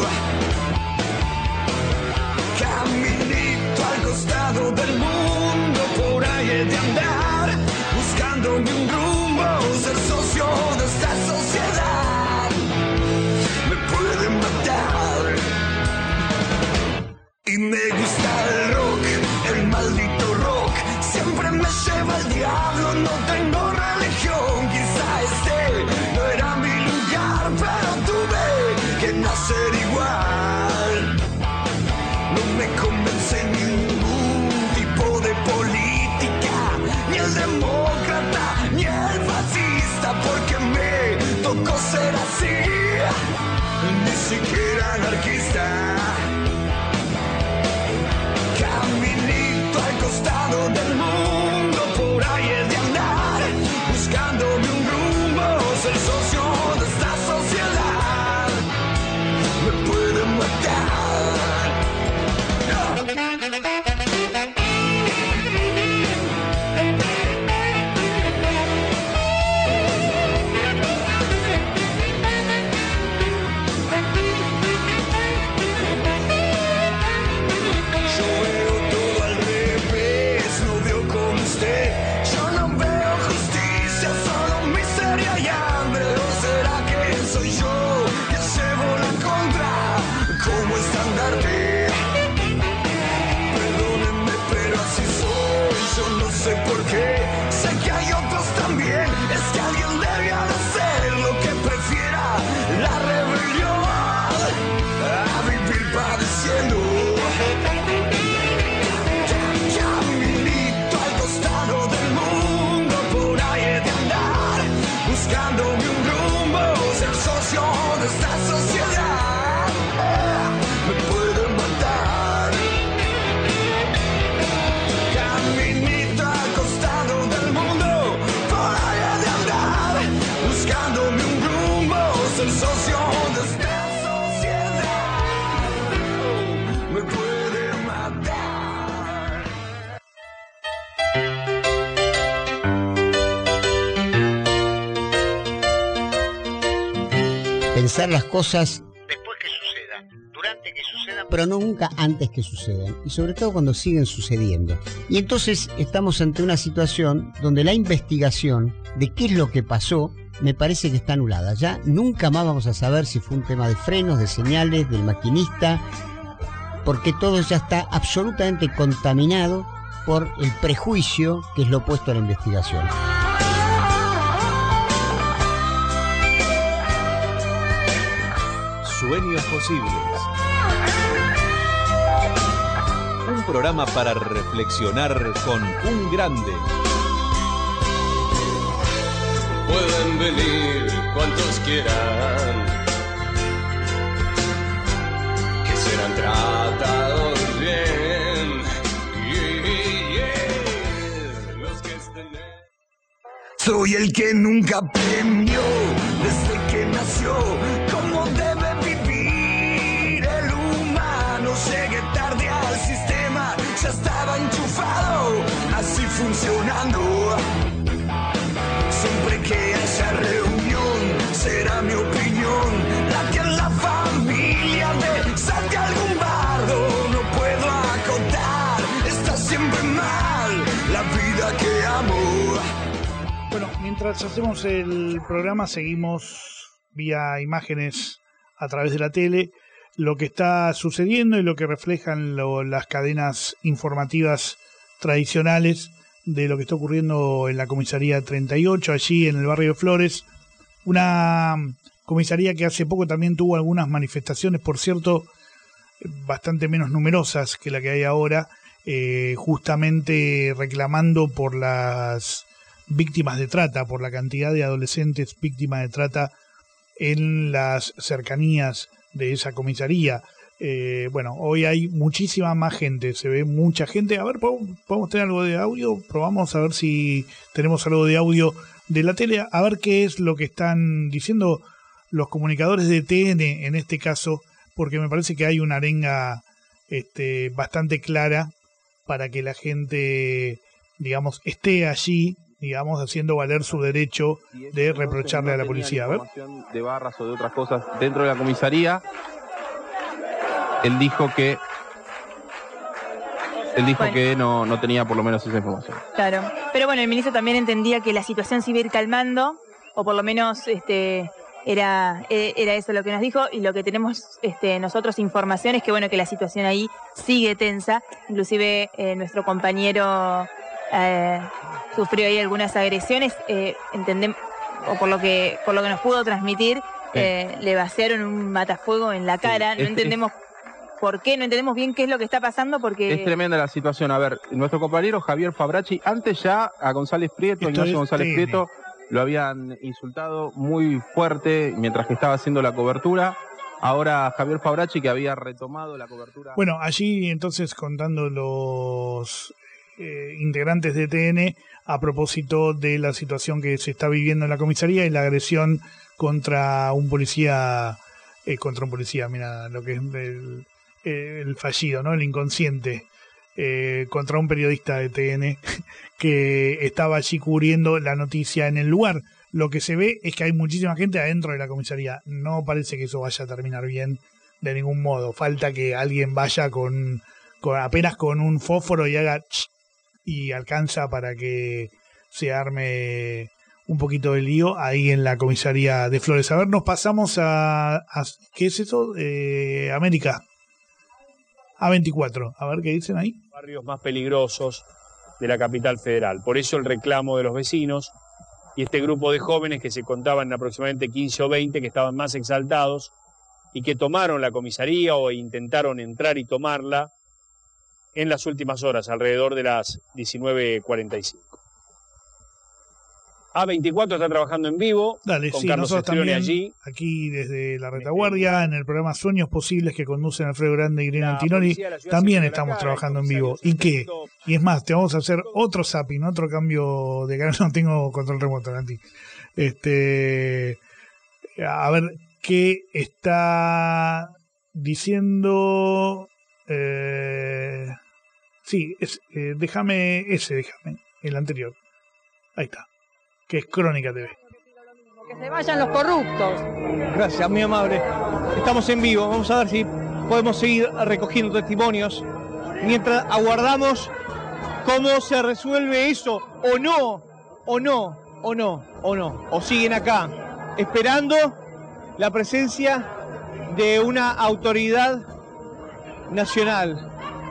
Speaker 10: Caminito al costado del mundo, por ahí he de andar, buscándome un rumbo, ser socio de esta sociedad. Me pueden matar. Y me gusta el rock, el maldito rock, siempre me lleva el diablo, no tengo religión. Quizá este no era mi lugar, pero tuve que nacer igual. No me convence ningún tipo de política, ni el demócrata, ni el fascista, porque me tocó ser así, ni siquiera anarquista. Caminito al costado del mundo, por ahí he de andar, buscándome un rumbo, ser socio de esta sociedad. Me pueden matar.
Speaker 7: pensar las cosas
Speaker 12: después que sucedan, durante que sucedan,
Speaker 7: pero no nunca antes que sucedan, y sobre todo cuando siguen sucediendo. Y entonces estamos ante una situación donde la investigación de qué es lo que pasó me parece que está anulada. Ya nunca más vamos a saber si fue un tema de frenos, de señales, del maquinista, porque todo ya está absolutamente contaminado por el prejuicio que es lo opuesto a la investigación.
Speaker 1: Sueños posibles. Un programa para reflexionar con un grande.
Speaker 13: Pueden venir cuantos quieran, que serán tratados bien. Yeah, yeah. Los que estén...
Speaker 10: Soy el que nunca aprendió desde que nació cómo debe vivir el humano. Llegué tarde al sistema, ya estaba enchufado, así funcionando. Siempre que haya reunión, será mi opinión la que en la familia desate algún bardo. No puedo acotar, está siempre mal la vida que amo.
Speaker 2: Bueno, mientras hacemos el programa seguimos vía imágenes a través de la tele lo que está sucediendo y lo que reflejan lo, las cadenas informativas tradicionales de lo que está ocurriendo en la comisaría treinta y ocho, allí en el barrio de Flores, una comisaría que hace poco también tuvo algunas manifestaciones, por cierto, bastante menos numerosas que la que hay ahora, eh, justamente reclamando por las víctimas de trata, por la cantidad de adolescentes víctimas de trata en las cercanías de esa comisaría. Eh, bueno, hoy hay muchísima más gente, se ve mucha gente. A ver, ¿podemos tener algo de audio? Probamos a ver si tenemos algo de audio de la tele, a ver qué es lo que están diciendo los comunicadores de T N en este caso, porque me parece que hay una arenga este, bastante clara para que la gente, digamos, esté allí, digamos, haciendo valer su derecho de reprocharle a la policía. A ver.
Speaker 14: De barras o de otras cosas dentro de la comisaría. Él dijo que él dijo bueno. que no, no tenía por lo menos esa información.
Speaker 15: Claro, pero bueno, el ministro también entendía que la situación se iba a ir calmando, o por lo menos este era era eso lo que nos dijo, y lo que tenemos este nosotros información es que bueno que la situación ahí sigue tensa, inclusive eh, nuestro compañero eh, sufrió ahí algunas agresiones, eh, entendemos, o por lo que por lo que nos pudo transmitir, eh, le vaciaron un matafuego en la cara, sí, no es, entendemos es... ¿Por qué? No entendemos bien qué es lo que está pasando porque... Es
Speaker 14: tremenda la situación. A ver, nuestro compañero Javier Fabracci, antes ya a González Prieto, Esto Ignacio González T N. Prieto, lo habían insultado muy fuerte mientras que estaba haciendo la cobertura. Ahora Javier Fabracci, que había retomado la cobertura...
Speaker 2: Bueno, allí entonces contando los eh, integrantes de T N a propósito de la situación que se está viviendo en la comisaría y la agresión contra un policía... Eh, contra un policía, mira, lo que es... El, el fallido, ¿no? El inconsciente, eh, contra un periodista de T N que estaba allí cubriendo la noticia en el lugar. Lo que se ve es que hay muchísima gente adentro de la comisaría. No parece que eso vaya a terminar bien de ningún modo. Falta que alguien vaya con, con apenas con un fósforo y haga ch, y alcanza para que se arme un poquito de lío ahí en la comisaría de Flores. A ver, nos pasamos a, a ¿qué es eso? Eh, América. A veinticuatro, a ver qué dicen ahí.
Speaker 16: Barrios más peligrosos de la capital federal. Por eso el reclamo de los vecinos y este grupo de jóvenes que se contaban aproximadamente quince o veinte, que estaban más exaltados y que tomaron la comisaría o intentaron entrar y tomarla en las últimas horas, alrededor de las diecinueve cuarenta y cinco. A veinticuatro está trabajando en vivo.
Speaker 2: Dale,
Speaker 16: con
Speaker 2: sí,
Speaker 16: Carlos
Speaker 2: nosotros también,
Speaker 16: allí.
Speaker 2: Aquí desde la retaguardia, en el programa Sueños Posibles que conducen Alfredo Grande y Irene Antinori, también estamos trabajando en vivo. ¿Y qué? Y es más, te vamos a hacer otro zapping, otro cambio de canal. No tengo control remoto, Nanti. Este, a ver qué está diciendo. Eh, sí, es, eh, déjame ese, déjame, el anterior. Ahí está. Que es Crónica T V.
Speaker 17: Que se vayan los corruptos.
Speaker 18: Gracias, muy amable. Estamos en vivo, vamos a ver si podemos seguir recogiendo testimonios mientras aguardamos cómo se resuelve eso, o no, o no, o no, o no, o siguen acá esperando la presencia de una autoridad nacional.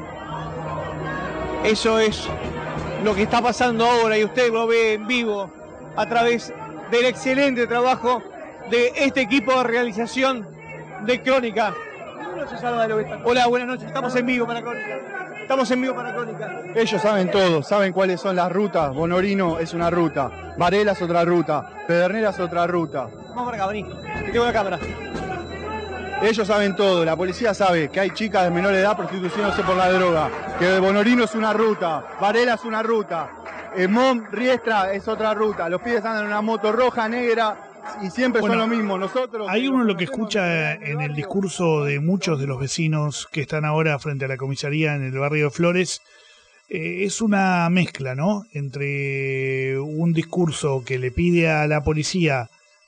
Speaker 18: Eso es lo que está pasando ahora y usted lo ve en vivo a través del excelente trabajo de este equipo de realización de Crónica. Buenas noches, Álvaro. Hola, buenas noches. Estamos en vivo para Crónica. Estamos en vivo para Crónica.
Speaker 19: Ellos saben todo, saben cuáles son las rutas. Bonorino es una ruta, Varela es otra ruta, Pedernera es otra ruta.
Speaker 18: Vamos para acá, vení. Que tengo la cámara.
Speaker 19: Ellos saben todo, la policía sabe que hay chicas de menor edad prostituyéndose por la droga, que Bonorino es una ruta, Varela es una ruta, eh, Mom, Riestra es otra ruta, los pibes andan en una moto roja, negra y siempre bueno, son lo mismo. Nosotros...
Speaker 2: Hay uno lo que escucha en el discurso de muchos de los vecinos que están ahora frente a la comisaría en el barrio de Flores, eh, es una mezcla, ¿no? Entre un discurso que le pide a la policía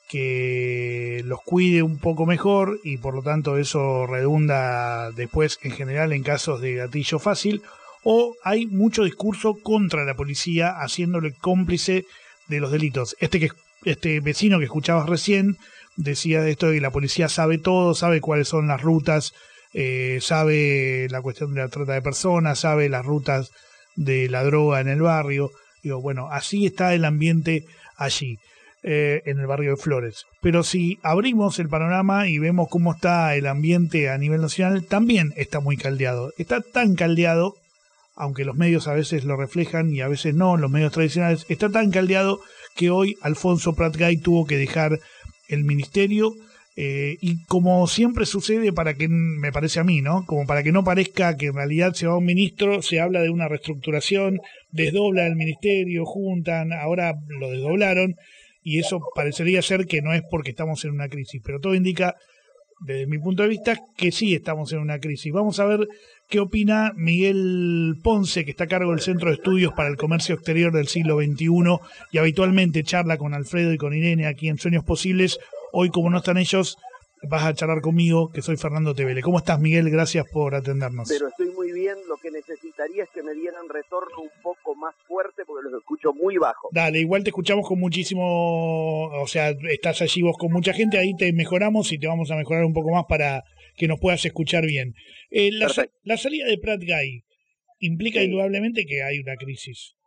Speaker 2: que los cuide un poco mejor y por lo tanto eso redunda después en general en casos de gatillo fácil, o hay mucho discurso contra la policía haciéndole cómplice de los delitos. Este que este vecino que escuchabas recién decía de esto de que la policía sabe todo, sabe cuáles son las rutas, eh, sabe la cuestión de la trata de personas, sabe las rutas de la droga en el barrio. Digo, bueno, así está el ambiente allí. Eh, en el barrio de Flores. Pero si abrimos el panorama y vemos cómo está el ambiente a nivel nacional, también está muy caldeado. Está tan caldeado, aunque los medios a veces lo reflejan y a veces no, los medios tradicionales, está tan caldeado que hoy Alfonso Pratgay tuvo que dejar el ministerio eh, y como siempre sucede, para que, me parece a mí, ¿no? Como para que no parezca que en realidad se va un ministro, se habla de una reestructuración, desdobla el ministerio, juntan, ahora lo desdoblaron. Y eso parecería ser que no es porque estamos en una crisis, pero todo indica, desde mi punto de vista, que sí estamos en una crisis. Vamos a ver qué opina Miguel Ponce, que está a cargo del Centro de Estudios para el Comercio Exterior del siglo veintiuno y habitualmente charla con Alfredo y con Irene aquí en Sueños Posibles. Hoy, como no están ellos, vas a charlar conmigo, que soy Fernando Tevele. ¿Cómo estás, Miguel? Gracias por atendernos.
Speaker 20: Pero estoy muy bien. Lo que necesitaría es que me dieran retorno un poco más fuerte porque los escucho muy bajo.
Speaker 2: Dale, igual te escuchamos con muchísimo... O sea, estás allí vos con mucha gente, ahí te mejoramos y te vamos a mejorar un poco más para que nos puedas escuchar bien. Eh, la, la salida de Pratgay implica sí. indudablemente que hay una crisis.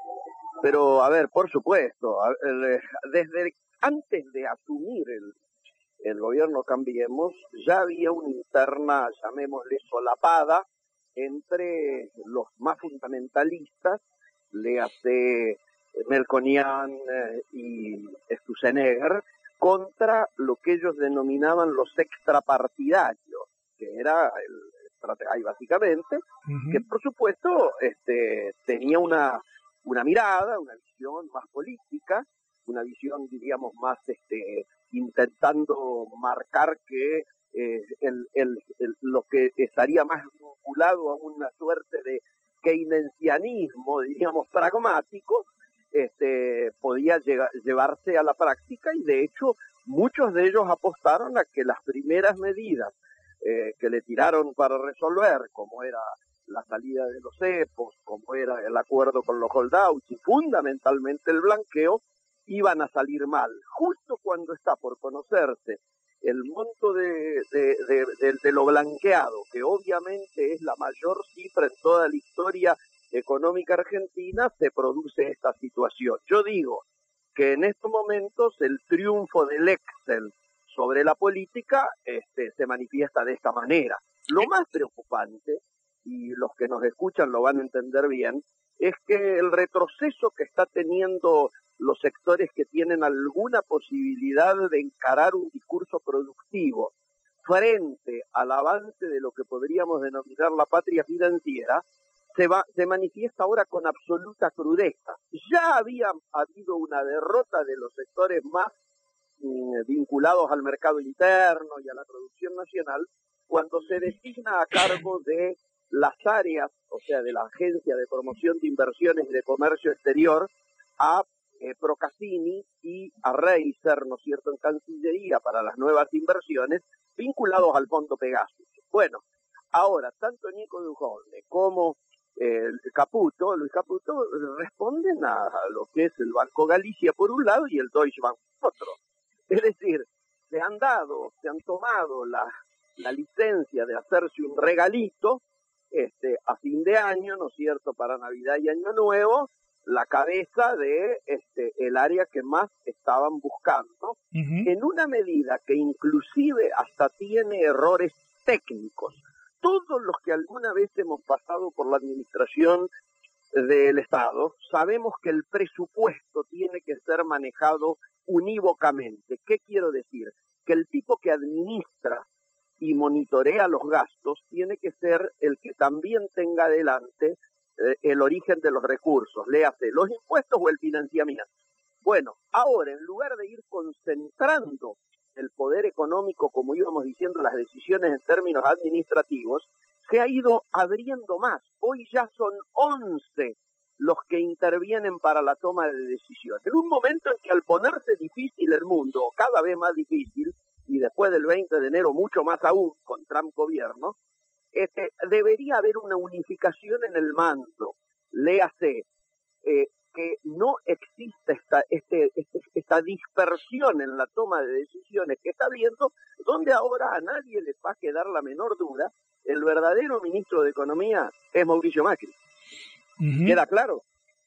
Speaker 20: Pero, a ver, por supuesto, a ver, desde antes de asumir el el gobierno Cambiemos, ya había una interna, llamémosle solapada, entre los más fundamentalistas, le hace Melconian eh, y Sturzenegger, contra lo que ellos denominaban los extrapartidarios, que era el Pratgay básicamente, uh-huh. que por supuesto este, tenía una, una mirada, una visión más política, una visión, diríamos, más este, intentando marcar que eh, el, el, el, lo que estaría más vinculado a una suerte de keynesianismo, diríamos, pragmático, este, podía llegar, llevarse a la práctica, y de hecho muchos de ellos apostaron a que las primeras medidas eh, que le tiraron para resolver, como era la salida de los cepos, como era el acuerdo con los holdouts y fundamentalmente el blanqueo, iban a salir mal. Justo cuando está por conocerse el monto de, de, de, de, de lo blanqueado, que obviamente es la mayor cifra en toda la historia económica argentina, se produce esta situación. Yo digo que en estos momentos el triunfo del Excel sobre la política este, se manifiesta de esta manera. Lo más preocupante, y los que nos escuchan lo van a entender bien, es que el retroceso que está teniendo los sectores que tienen alguna posibilidad de encarar un discurso productivo frente al avance de lo que podríamos denominar la patria financiera, se, va, se manifiesta ahora con absoluta crudeza. Ya había habido una derrota de los sectores más mm, vinculados al mercado interno y a la producción nacional, cuando se designa a cargo de las áreas, o sea, de la Agencia de Promoción de Inversiones y de Comercio Exterior, a eh, Procaccini y a Reiser, ¿no es cierto?, en Cancillería para las nuevas inversiones vinculados al Fondo Pegasus. Bueno, ahora, tanto Nico Dujovne como eh, Caputo, Luis Caputo, responden a, a lo que es el Banco Galicia por un lado y el Deutsche Bank por otro. Es decir, se han dado, se han tomado la, la licencia de hacerse un regalito este, a fin de año, ¿no es cierto?, para Navidad y Año Nuevo, la cabeza de este, el área que más estaban buscando, uh-huh. en una medida que inclusive hasta tiene errores técnicos. Todos los que alguna vez hemos pasado por la administración del Estado sabemos que el presupuesto tiene que ser manejado unívocamente. ¿Qué quiero decir? Que el tipo que administra y monitorea los gastos tiene que ser el que también tenga adelante eh, el origen de los recursos, léase los impuestos o el financiamiento. Bueno, ahora en lugar de ir concentrando el poder económico, como íbamos diciendo, las decisiones en términos administrativos, se ha ido abriendo más. Hoy ya son once los que intervienen para la toma de decisiones. En un momento en que al ponerse difícil el mundo, cada vez más difícil, y después del veinte de enero mucho más aún con Trump gobierno, este, debería haber una unificación en el mando. Léase, eh, que no exista esta, este, este, esta dispersión en la toma de decisiones que está habiendo, donde ahora a nadie le va a quedar la menor duda, el verdadero ministro de Economía es Mauricio Macri. Uh-huh. ¿Queda claro?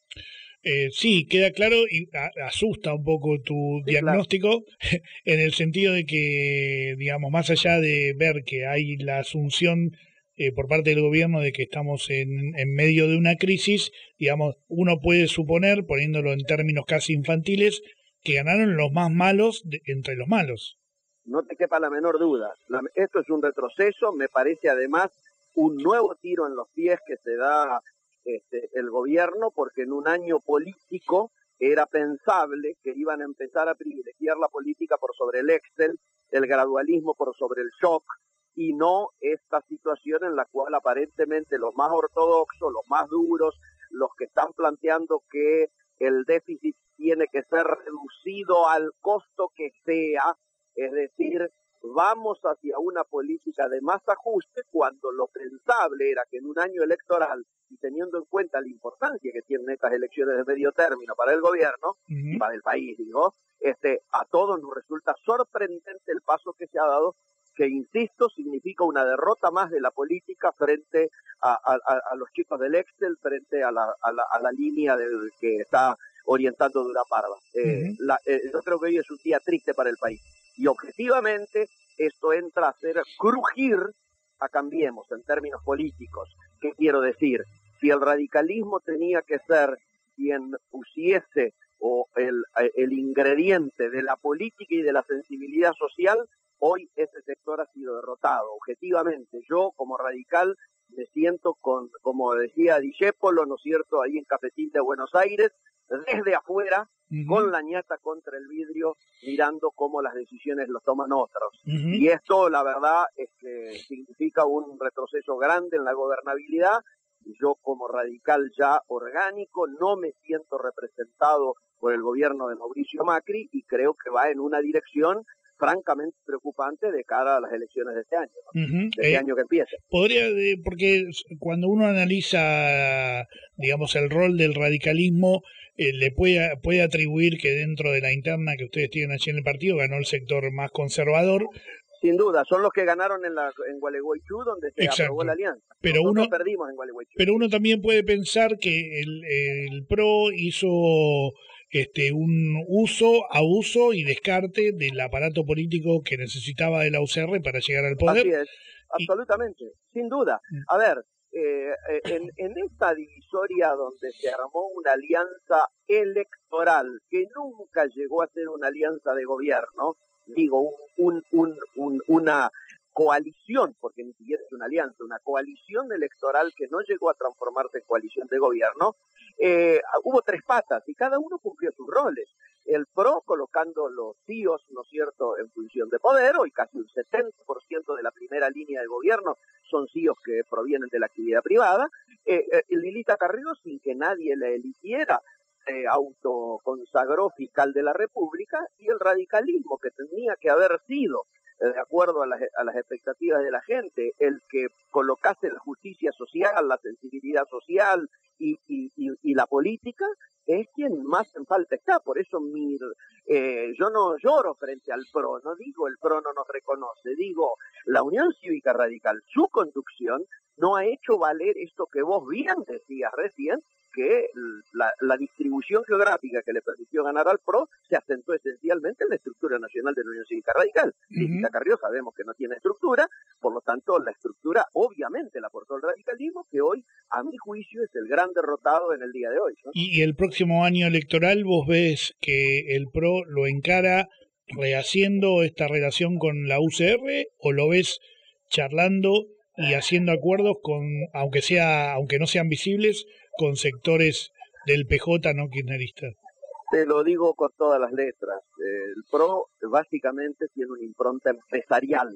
Speaker 2: Eh, sí, queda claro y a, asusta un poco tu sí, diagnóstico, claro. En el sentido de que, digamos, más allá de ver que hay la asunción eh, por parte del gobierno de que estamos en, en medio de una crisis, digamos, uno puede suponer, poniéndolo en términos casi infantiles, que ganaron los más malos de, entre los malos.
Speaker 20: No te quepa la menor duda. La, esto es un retroceso, me parece además un nuevo tiro en los pies que se da este, el gobierno, porque en un año político era pensable que iban a empezar a privilegiar la política por sobre el Excel, el gradualismo por sobre el shock, y no esta situación en la cual aparentemente los más ortodoxos, los más duros, los que están planteando que el déficit tiene que ser reducido al costo que sea, es decir, vamos hacia una política de más ajuste cuando lo pensable era que en un año electoral, y teniendo en cuenta la importancia que tienen estas elecciones de medio término para el gobierno, uh-huh. y para el país, digo, este, a todos nos resulta sorprendente el paso que se ha dado, que, insisto, significa una derrota más de la política frente a, a, a los chicos del Excel, frente a la, a la, a la línea del que está orientando Dura Parva. Eh, uh-huh. la, eh, yo creo que hoy es un día triste para el país. Y objetivamente esto entra a hacer crujir a Cambiemos en términos políticos. ¿Qué quiero decir? Si el radicalismo tenía que ser quien pusiese o el, el ingrediente de la política y de la sensibilidad social, hoy ese sector ha sido derrotado. Objetivamente, yo como radical me siento con, como decía Discépolo, ¿no es cierto?, ahí en Cafetín de Buenos Aires, desde afuera, uh-huh. con la ñata contra el vidrio, mirando cómo las decisiones los toman otros. Uh-huh. Y esto, la verdad, es que significa un retroceso grande en la gobernabilidad. Yo, como radical ya orgánico, no me siento representado por el gobierno de Mauricio Macri y creo que va en una dirección francamente preocupante de cara a las elecciones de este año, ¿no? uh-huh. de este eh, año que empieza.
Speaker 2: Podría, porque cuando uno analiza, digamos, el rol del radicalismo, eh, le puede, puede atribuir que dentro de la interna que ustedes tienen allí en el partido ganó el sector más conservador.
Speaker 20: Sin duda, son los que ganaron en la en Gualeguaychú, donde se Exacto. aprobó la alianza.
Speaker 2: Pero
Speaker 20: Nosotros
Speaker 2: uno
Speaker 20: perdimos en Gualeguaychú.
Speaker 2: Pero uno también puede pensar que el, el P R O hizo este un uso, abuso y descarte del aparato político que necesitaba de la U C R para llegar al poder.
Speaker 20: Así es, absolutamente, y... sin duda. A ver, eh, en, en esta divisoria donde se armó una alianza electoral que nunca llegó a ser una alianza de gobierno, digo, un, un, un, una coalición, porque ni siquiera es una alianza, una coalición electoral que no llegó a transformarse en coalición de gobierno, eh, hubo tres patas y cada uno cumplió sus roles. El P R O colocando los C I Os, ¿no es cierto?, en función de poder, hoy casi un setenta por ciento de la primera línea de gobierno son C I Os que provienen de la actividad privada, eh, eh, Lilita Carrió, sin que nadie la eligiera, se autoconsagró fiscal de la República, y el radicalismo, que tenía que haber sido, de acuerdo a las, a las expectativas de la gente, el que colocase la justicia social, la sensibilidad social y, y, y, y la política, es quien más en falta está. Por eso mi, eh, yo no lloro frente al P R O, no digo el P R O no nos reconoce, digo la Unión Cívica Radical, su conducción no ha hecho valer esto que vos bien decías recién, que la, la distribución geográfica que le permitió ganar al P R O se asentó esencialmente en la estructura nacional de la Unión Cívica Radical. Uh-huh. Carrió sabemos que no tiene estructura, por lo tanto la estructura obviamente la aportó el radicalismo, que hoy, a mi juicio, es el gran derrotado en el día de hoy, ¿no?
Speaker 2: Y el próximo año electoral, ¿vos ves que el P R O lo encara rehaciendo esta relación con la U C R, o lo ves charlando y haciendo acuerdos con, aunque sea, aunque no sean visibles, con sectores del P J no kirchnerista?
Speaker 20: Te lo digo con todas las letras. El P R O básicamente tiene una impronta empresarial.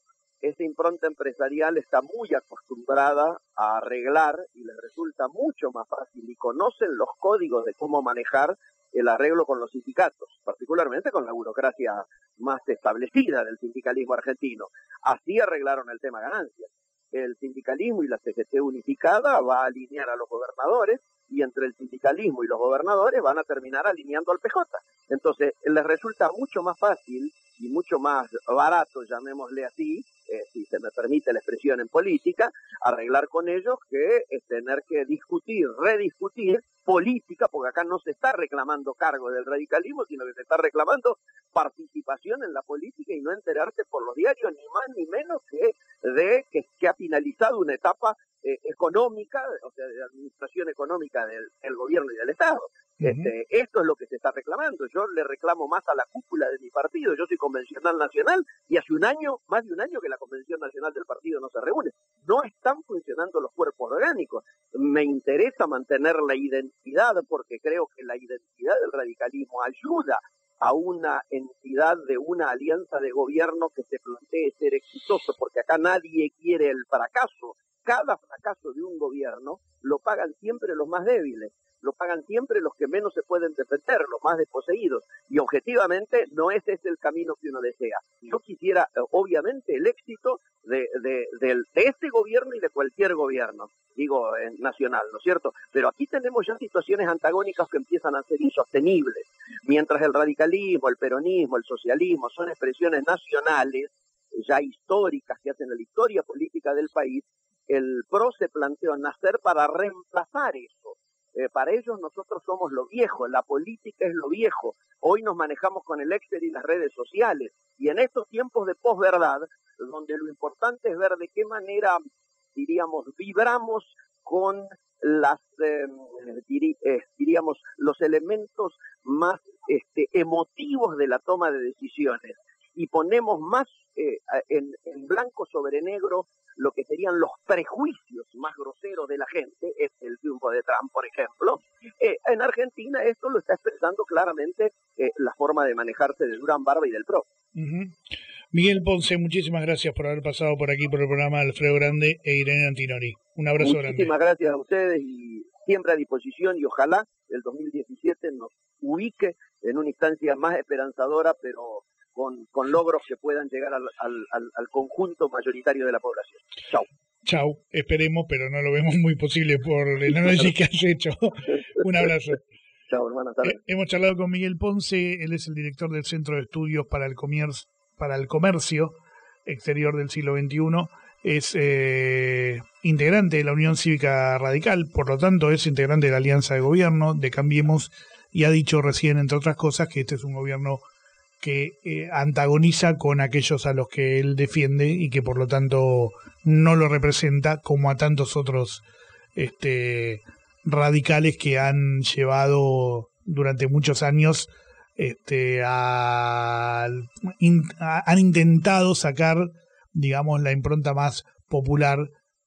Speaker 20: Esa impronta empresarial está muy acostumbrada a arreglar y les resulta mucho más fácil, y conocen los códigos de cómo manejar el arreglo con los sindicatos, particularmente con la burocracia más establecida del sindicalismo argentino. Así arreglaron el tema ganancias. El sindicalismo y la C G T unificada va a alinear a los gobernadores, y entre el sindicalismo y los gobernadores van a terminar alineando al P J. Entonces, les resulta mucho más fácil y mucho más barato, llamémosle así, eh, si se me permite la expresión en política, arreglar con ellos que es tener que discutir, rediscutir política, porque acá no se está reclamando cargo del radicalismo, sino que se está reclamando participación en la política y no enterarse por los diarios, ni más ni menos que de que, que ha finalizado una etapa eh, económica, o sea, de administración económica del, del gobierno y del Estado. Uh-huh. Este, esto es lo que se está reclamando. Yo le reclamo más a la cúpula de mi partido. Yo soy convencional nacional y hace un año, más de un año que la convención nacional del partido no se reúne. No están funcionando los cuerpos orgánicos. Me interesa mantener la identidad, porque creo que la identidad del radicalismo ayuda a una entidad de una alianza de gobierno que se plantee ser exitoso, porque acá nadie quiere el fracaso. Cada fracaso de un gobierno lo pagan siempre los más débiles, lo pagan siempre los que menos se pueden defender, los más desposeídos, y objetivamente no ese es el camino que uno desea. Yo quisiera, obviamente, el éxito de, de, de, de este gobierno y de cualquier gobierno, digo, eh, nacional, ¿no es cierto? Pero aquí tenemos ya situaciones antagónicas que empiezan a ser insostenibles. Mientras el radicalismo, el peronismo, el socialismo son expresiones nacionales, ya históricas, que hacen la historia política del país, el P R O se planteó nacer para reemplazar eso. Eh, para ellos nosotros somos lo viejo, la política es lo viejo. Hoy nos manejamos con el Excel y las redes sociales. Y en estos tiempos de posverdad, donde lo importante es ver de qué manera, diríamos, vibramos con las, eh, diri, eh, diríamos, los elementos más este, emotivos de la toma de decisiones. Y ponemos más eh, en, en blanco sobre negro lo que serían los prejuicios más groseros de la gente, es el triunfo de Trump, por ejemplo. Eh, en Argentina esto lo está expresando claramente eh, la forma de manejarse de Durán Barba y del P R O.
Speaker 2: Uh-huh. Miguel Ponce, muchísimas gracias por haber pasado por aquí por el programa Alfredo Grande e Irene Antinori. Un abrazo
Speaker 20: muchísimas
Speaker 2: grande.
Speaker 20: Muchísimas gracias a ustedes y siempre a disposición, y ojalá el dos mil diecisiete nos ubique en una instancia más esperanzadora, pero Con, con logros que puedan llegar al, al, al, al conjunto mayoritario de la población. Chau.
Speaker 2: Chau, esperemos, pero no lo vemos muy posible por el análisis que has hecho. Un abrazo.
Speaker 20: Chau, hermano.
Speaker 2: Eh, hemos charlado con Miguel Ponce, él es el director del Centro de Estudios para el, Comercio, para el Comercio Exterior del Siglo veintiuno. Es eh, integrante de la Unión Cívica Radical, por lo tanto es integrante de la Alianza de Gobierno de Cambiemos, y ha dicho recién, entre otras cosas, que este es un gobierno que eh, antagoniza con aquellos a los que él defiende y que por lo tanto no lo representa, como a tantos otros este, radicales que han llevado durante muchos años este, a, in, a, han intentado sacar, digamos, la impronta más popular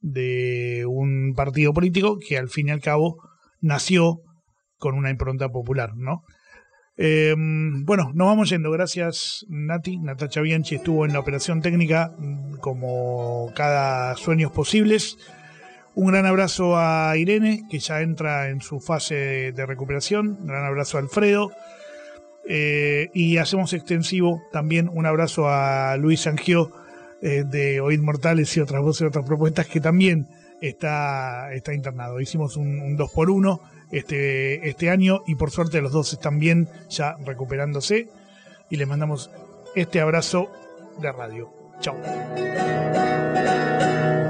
Speaker 2: de un partido político que al fin y al cabo nació con una impronta popular, ¿no? Eh, bueno, nos vamos yendo. Gracias, Nati. Natacha Bianchi estuvo en la operación técnica como cada Sueños Posibles. Un gran abrazo a Irene, que ya entra en su fase de recuperación. Un gran abrazo a Alfredo. Eh, y hacemos extensivo también un abrazo a Luis Sangió, eh, de Oíd Mortales y otras voces y otras propuestas, que también está, está internado. Hicimos un, un dos por uno este, este año y por suerte los dos están bien, ya recuperándose. Y les mandamos este abrazo de radio. Chao.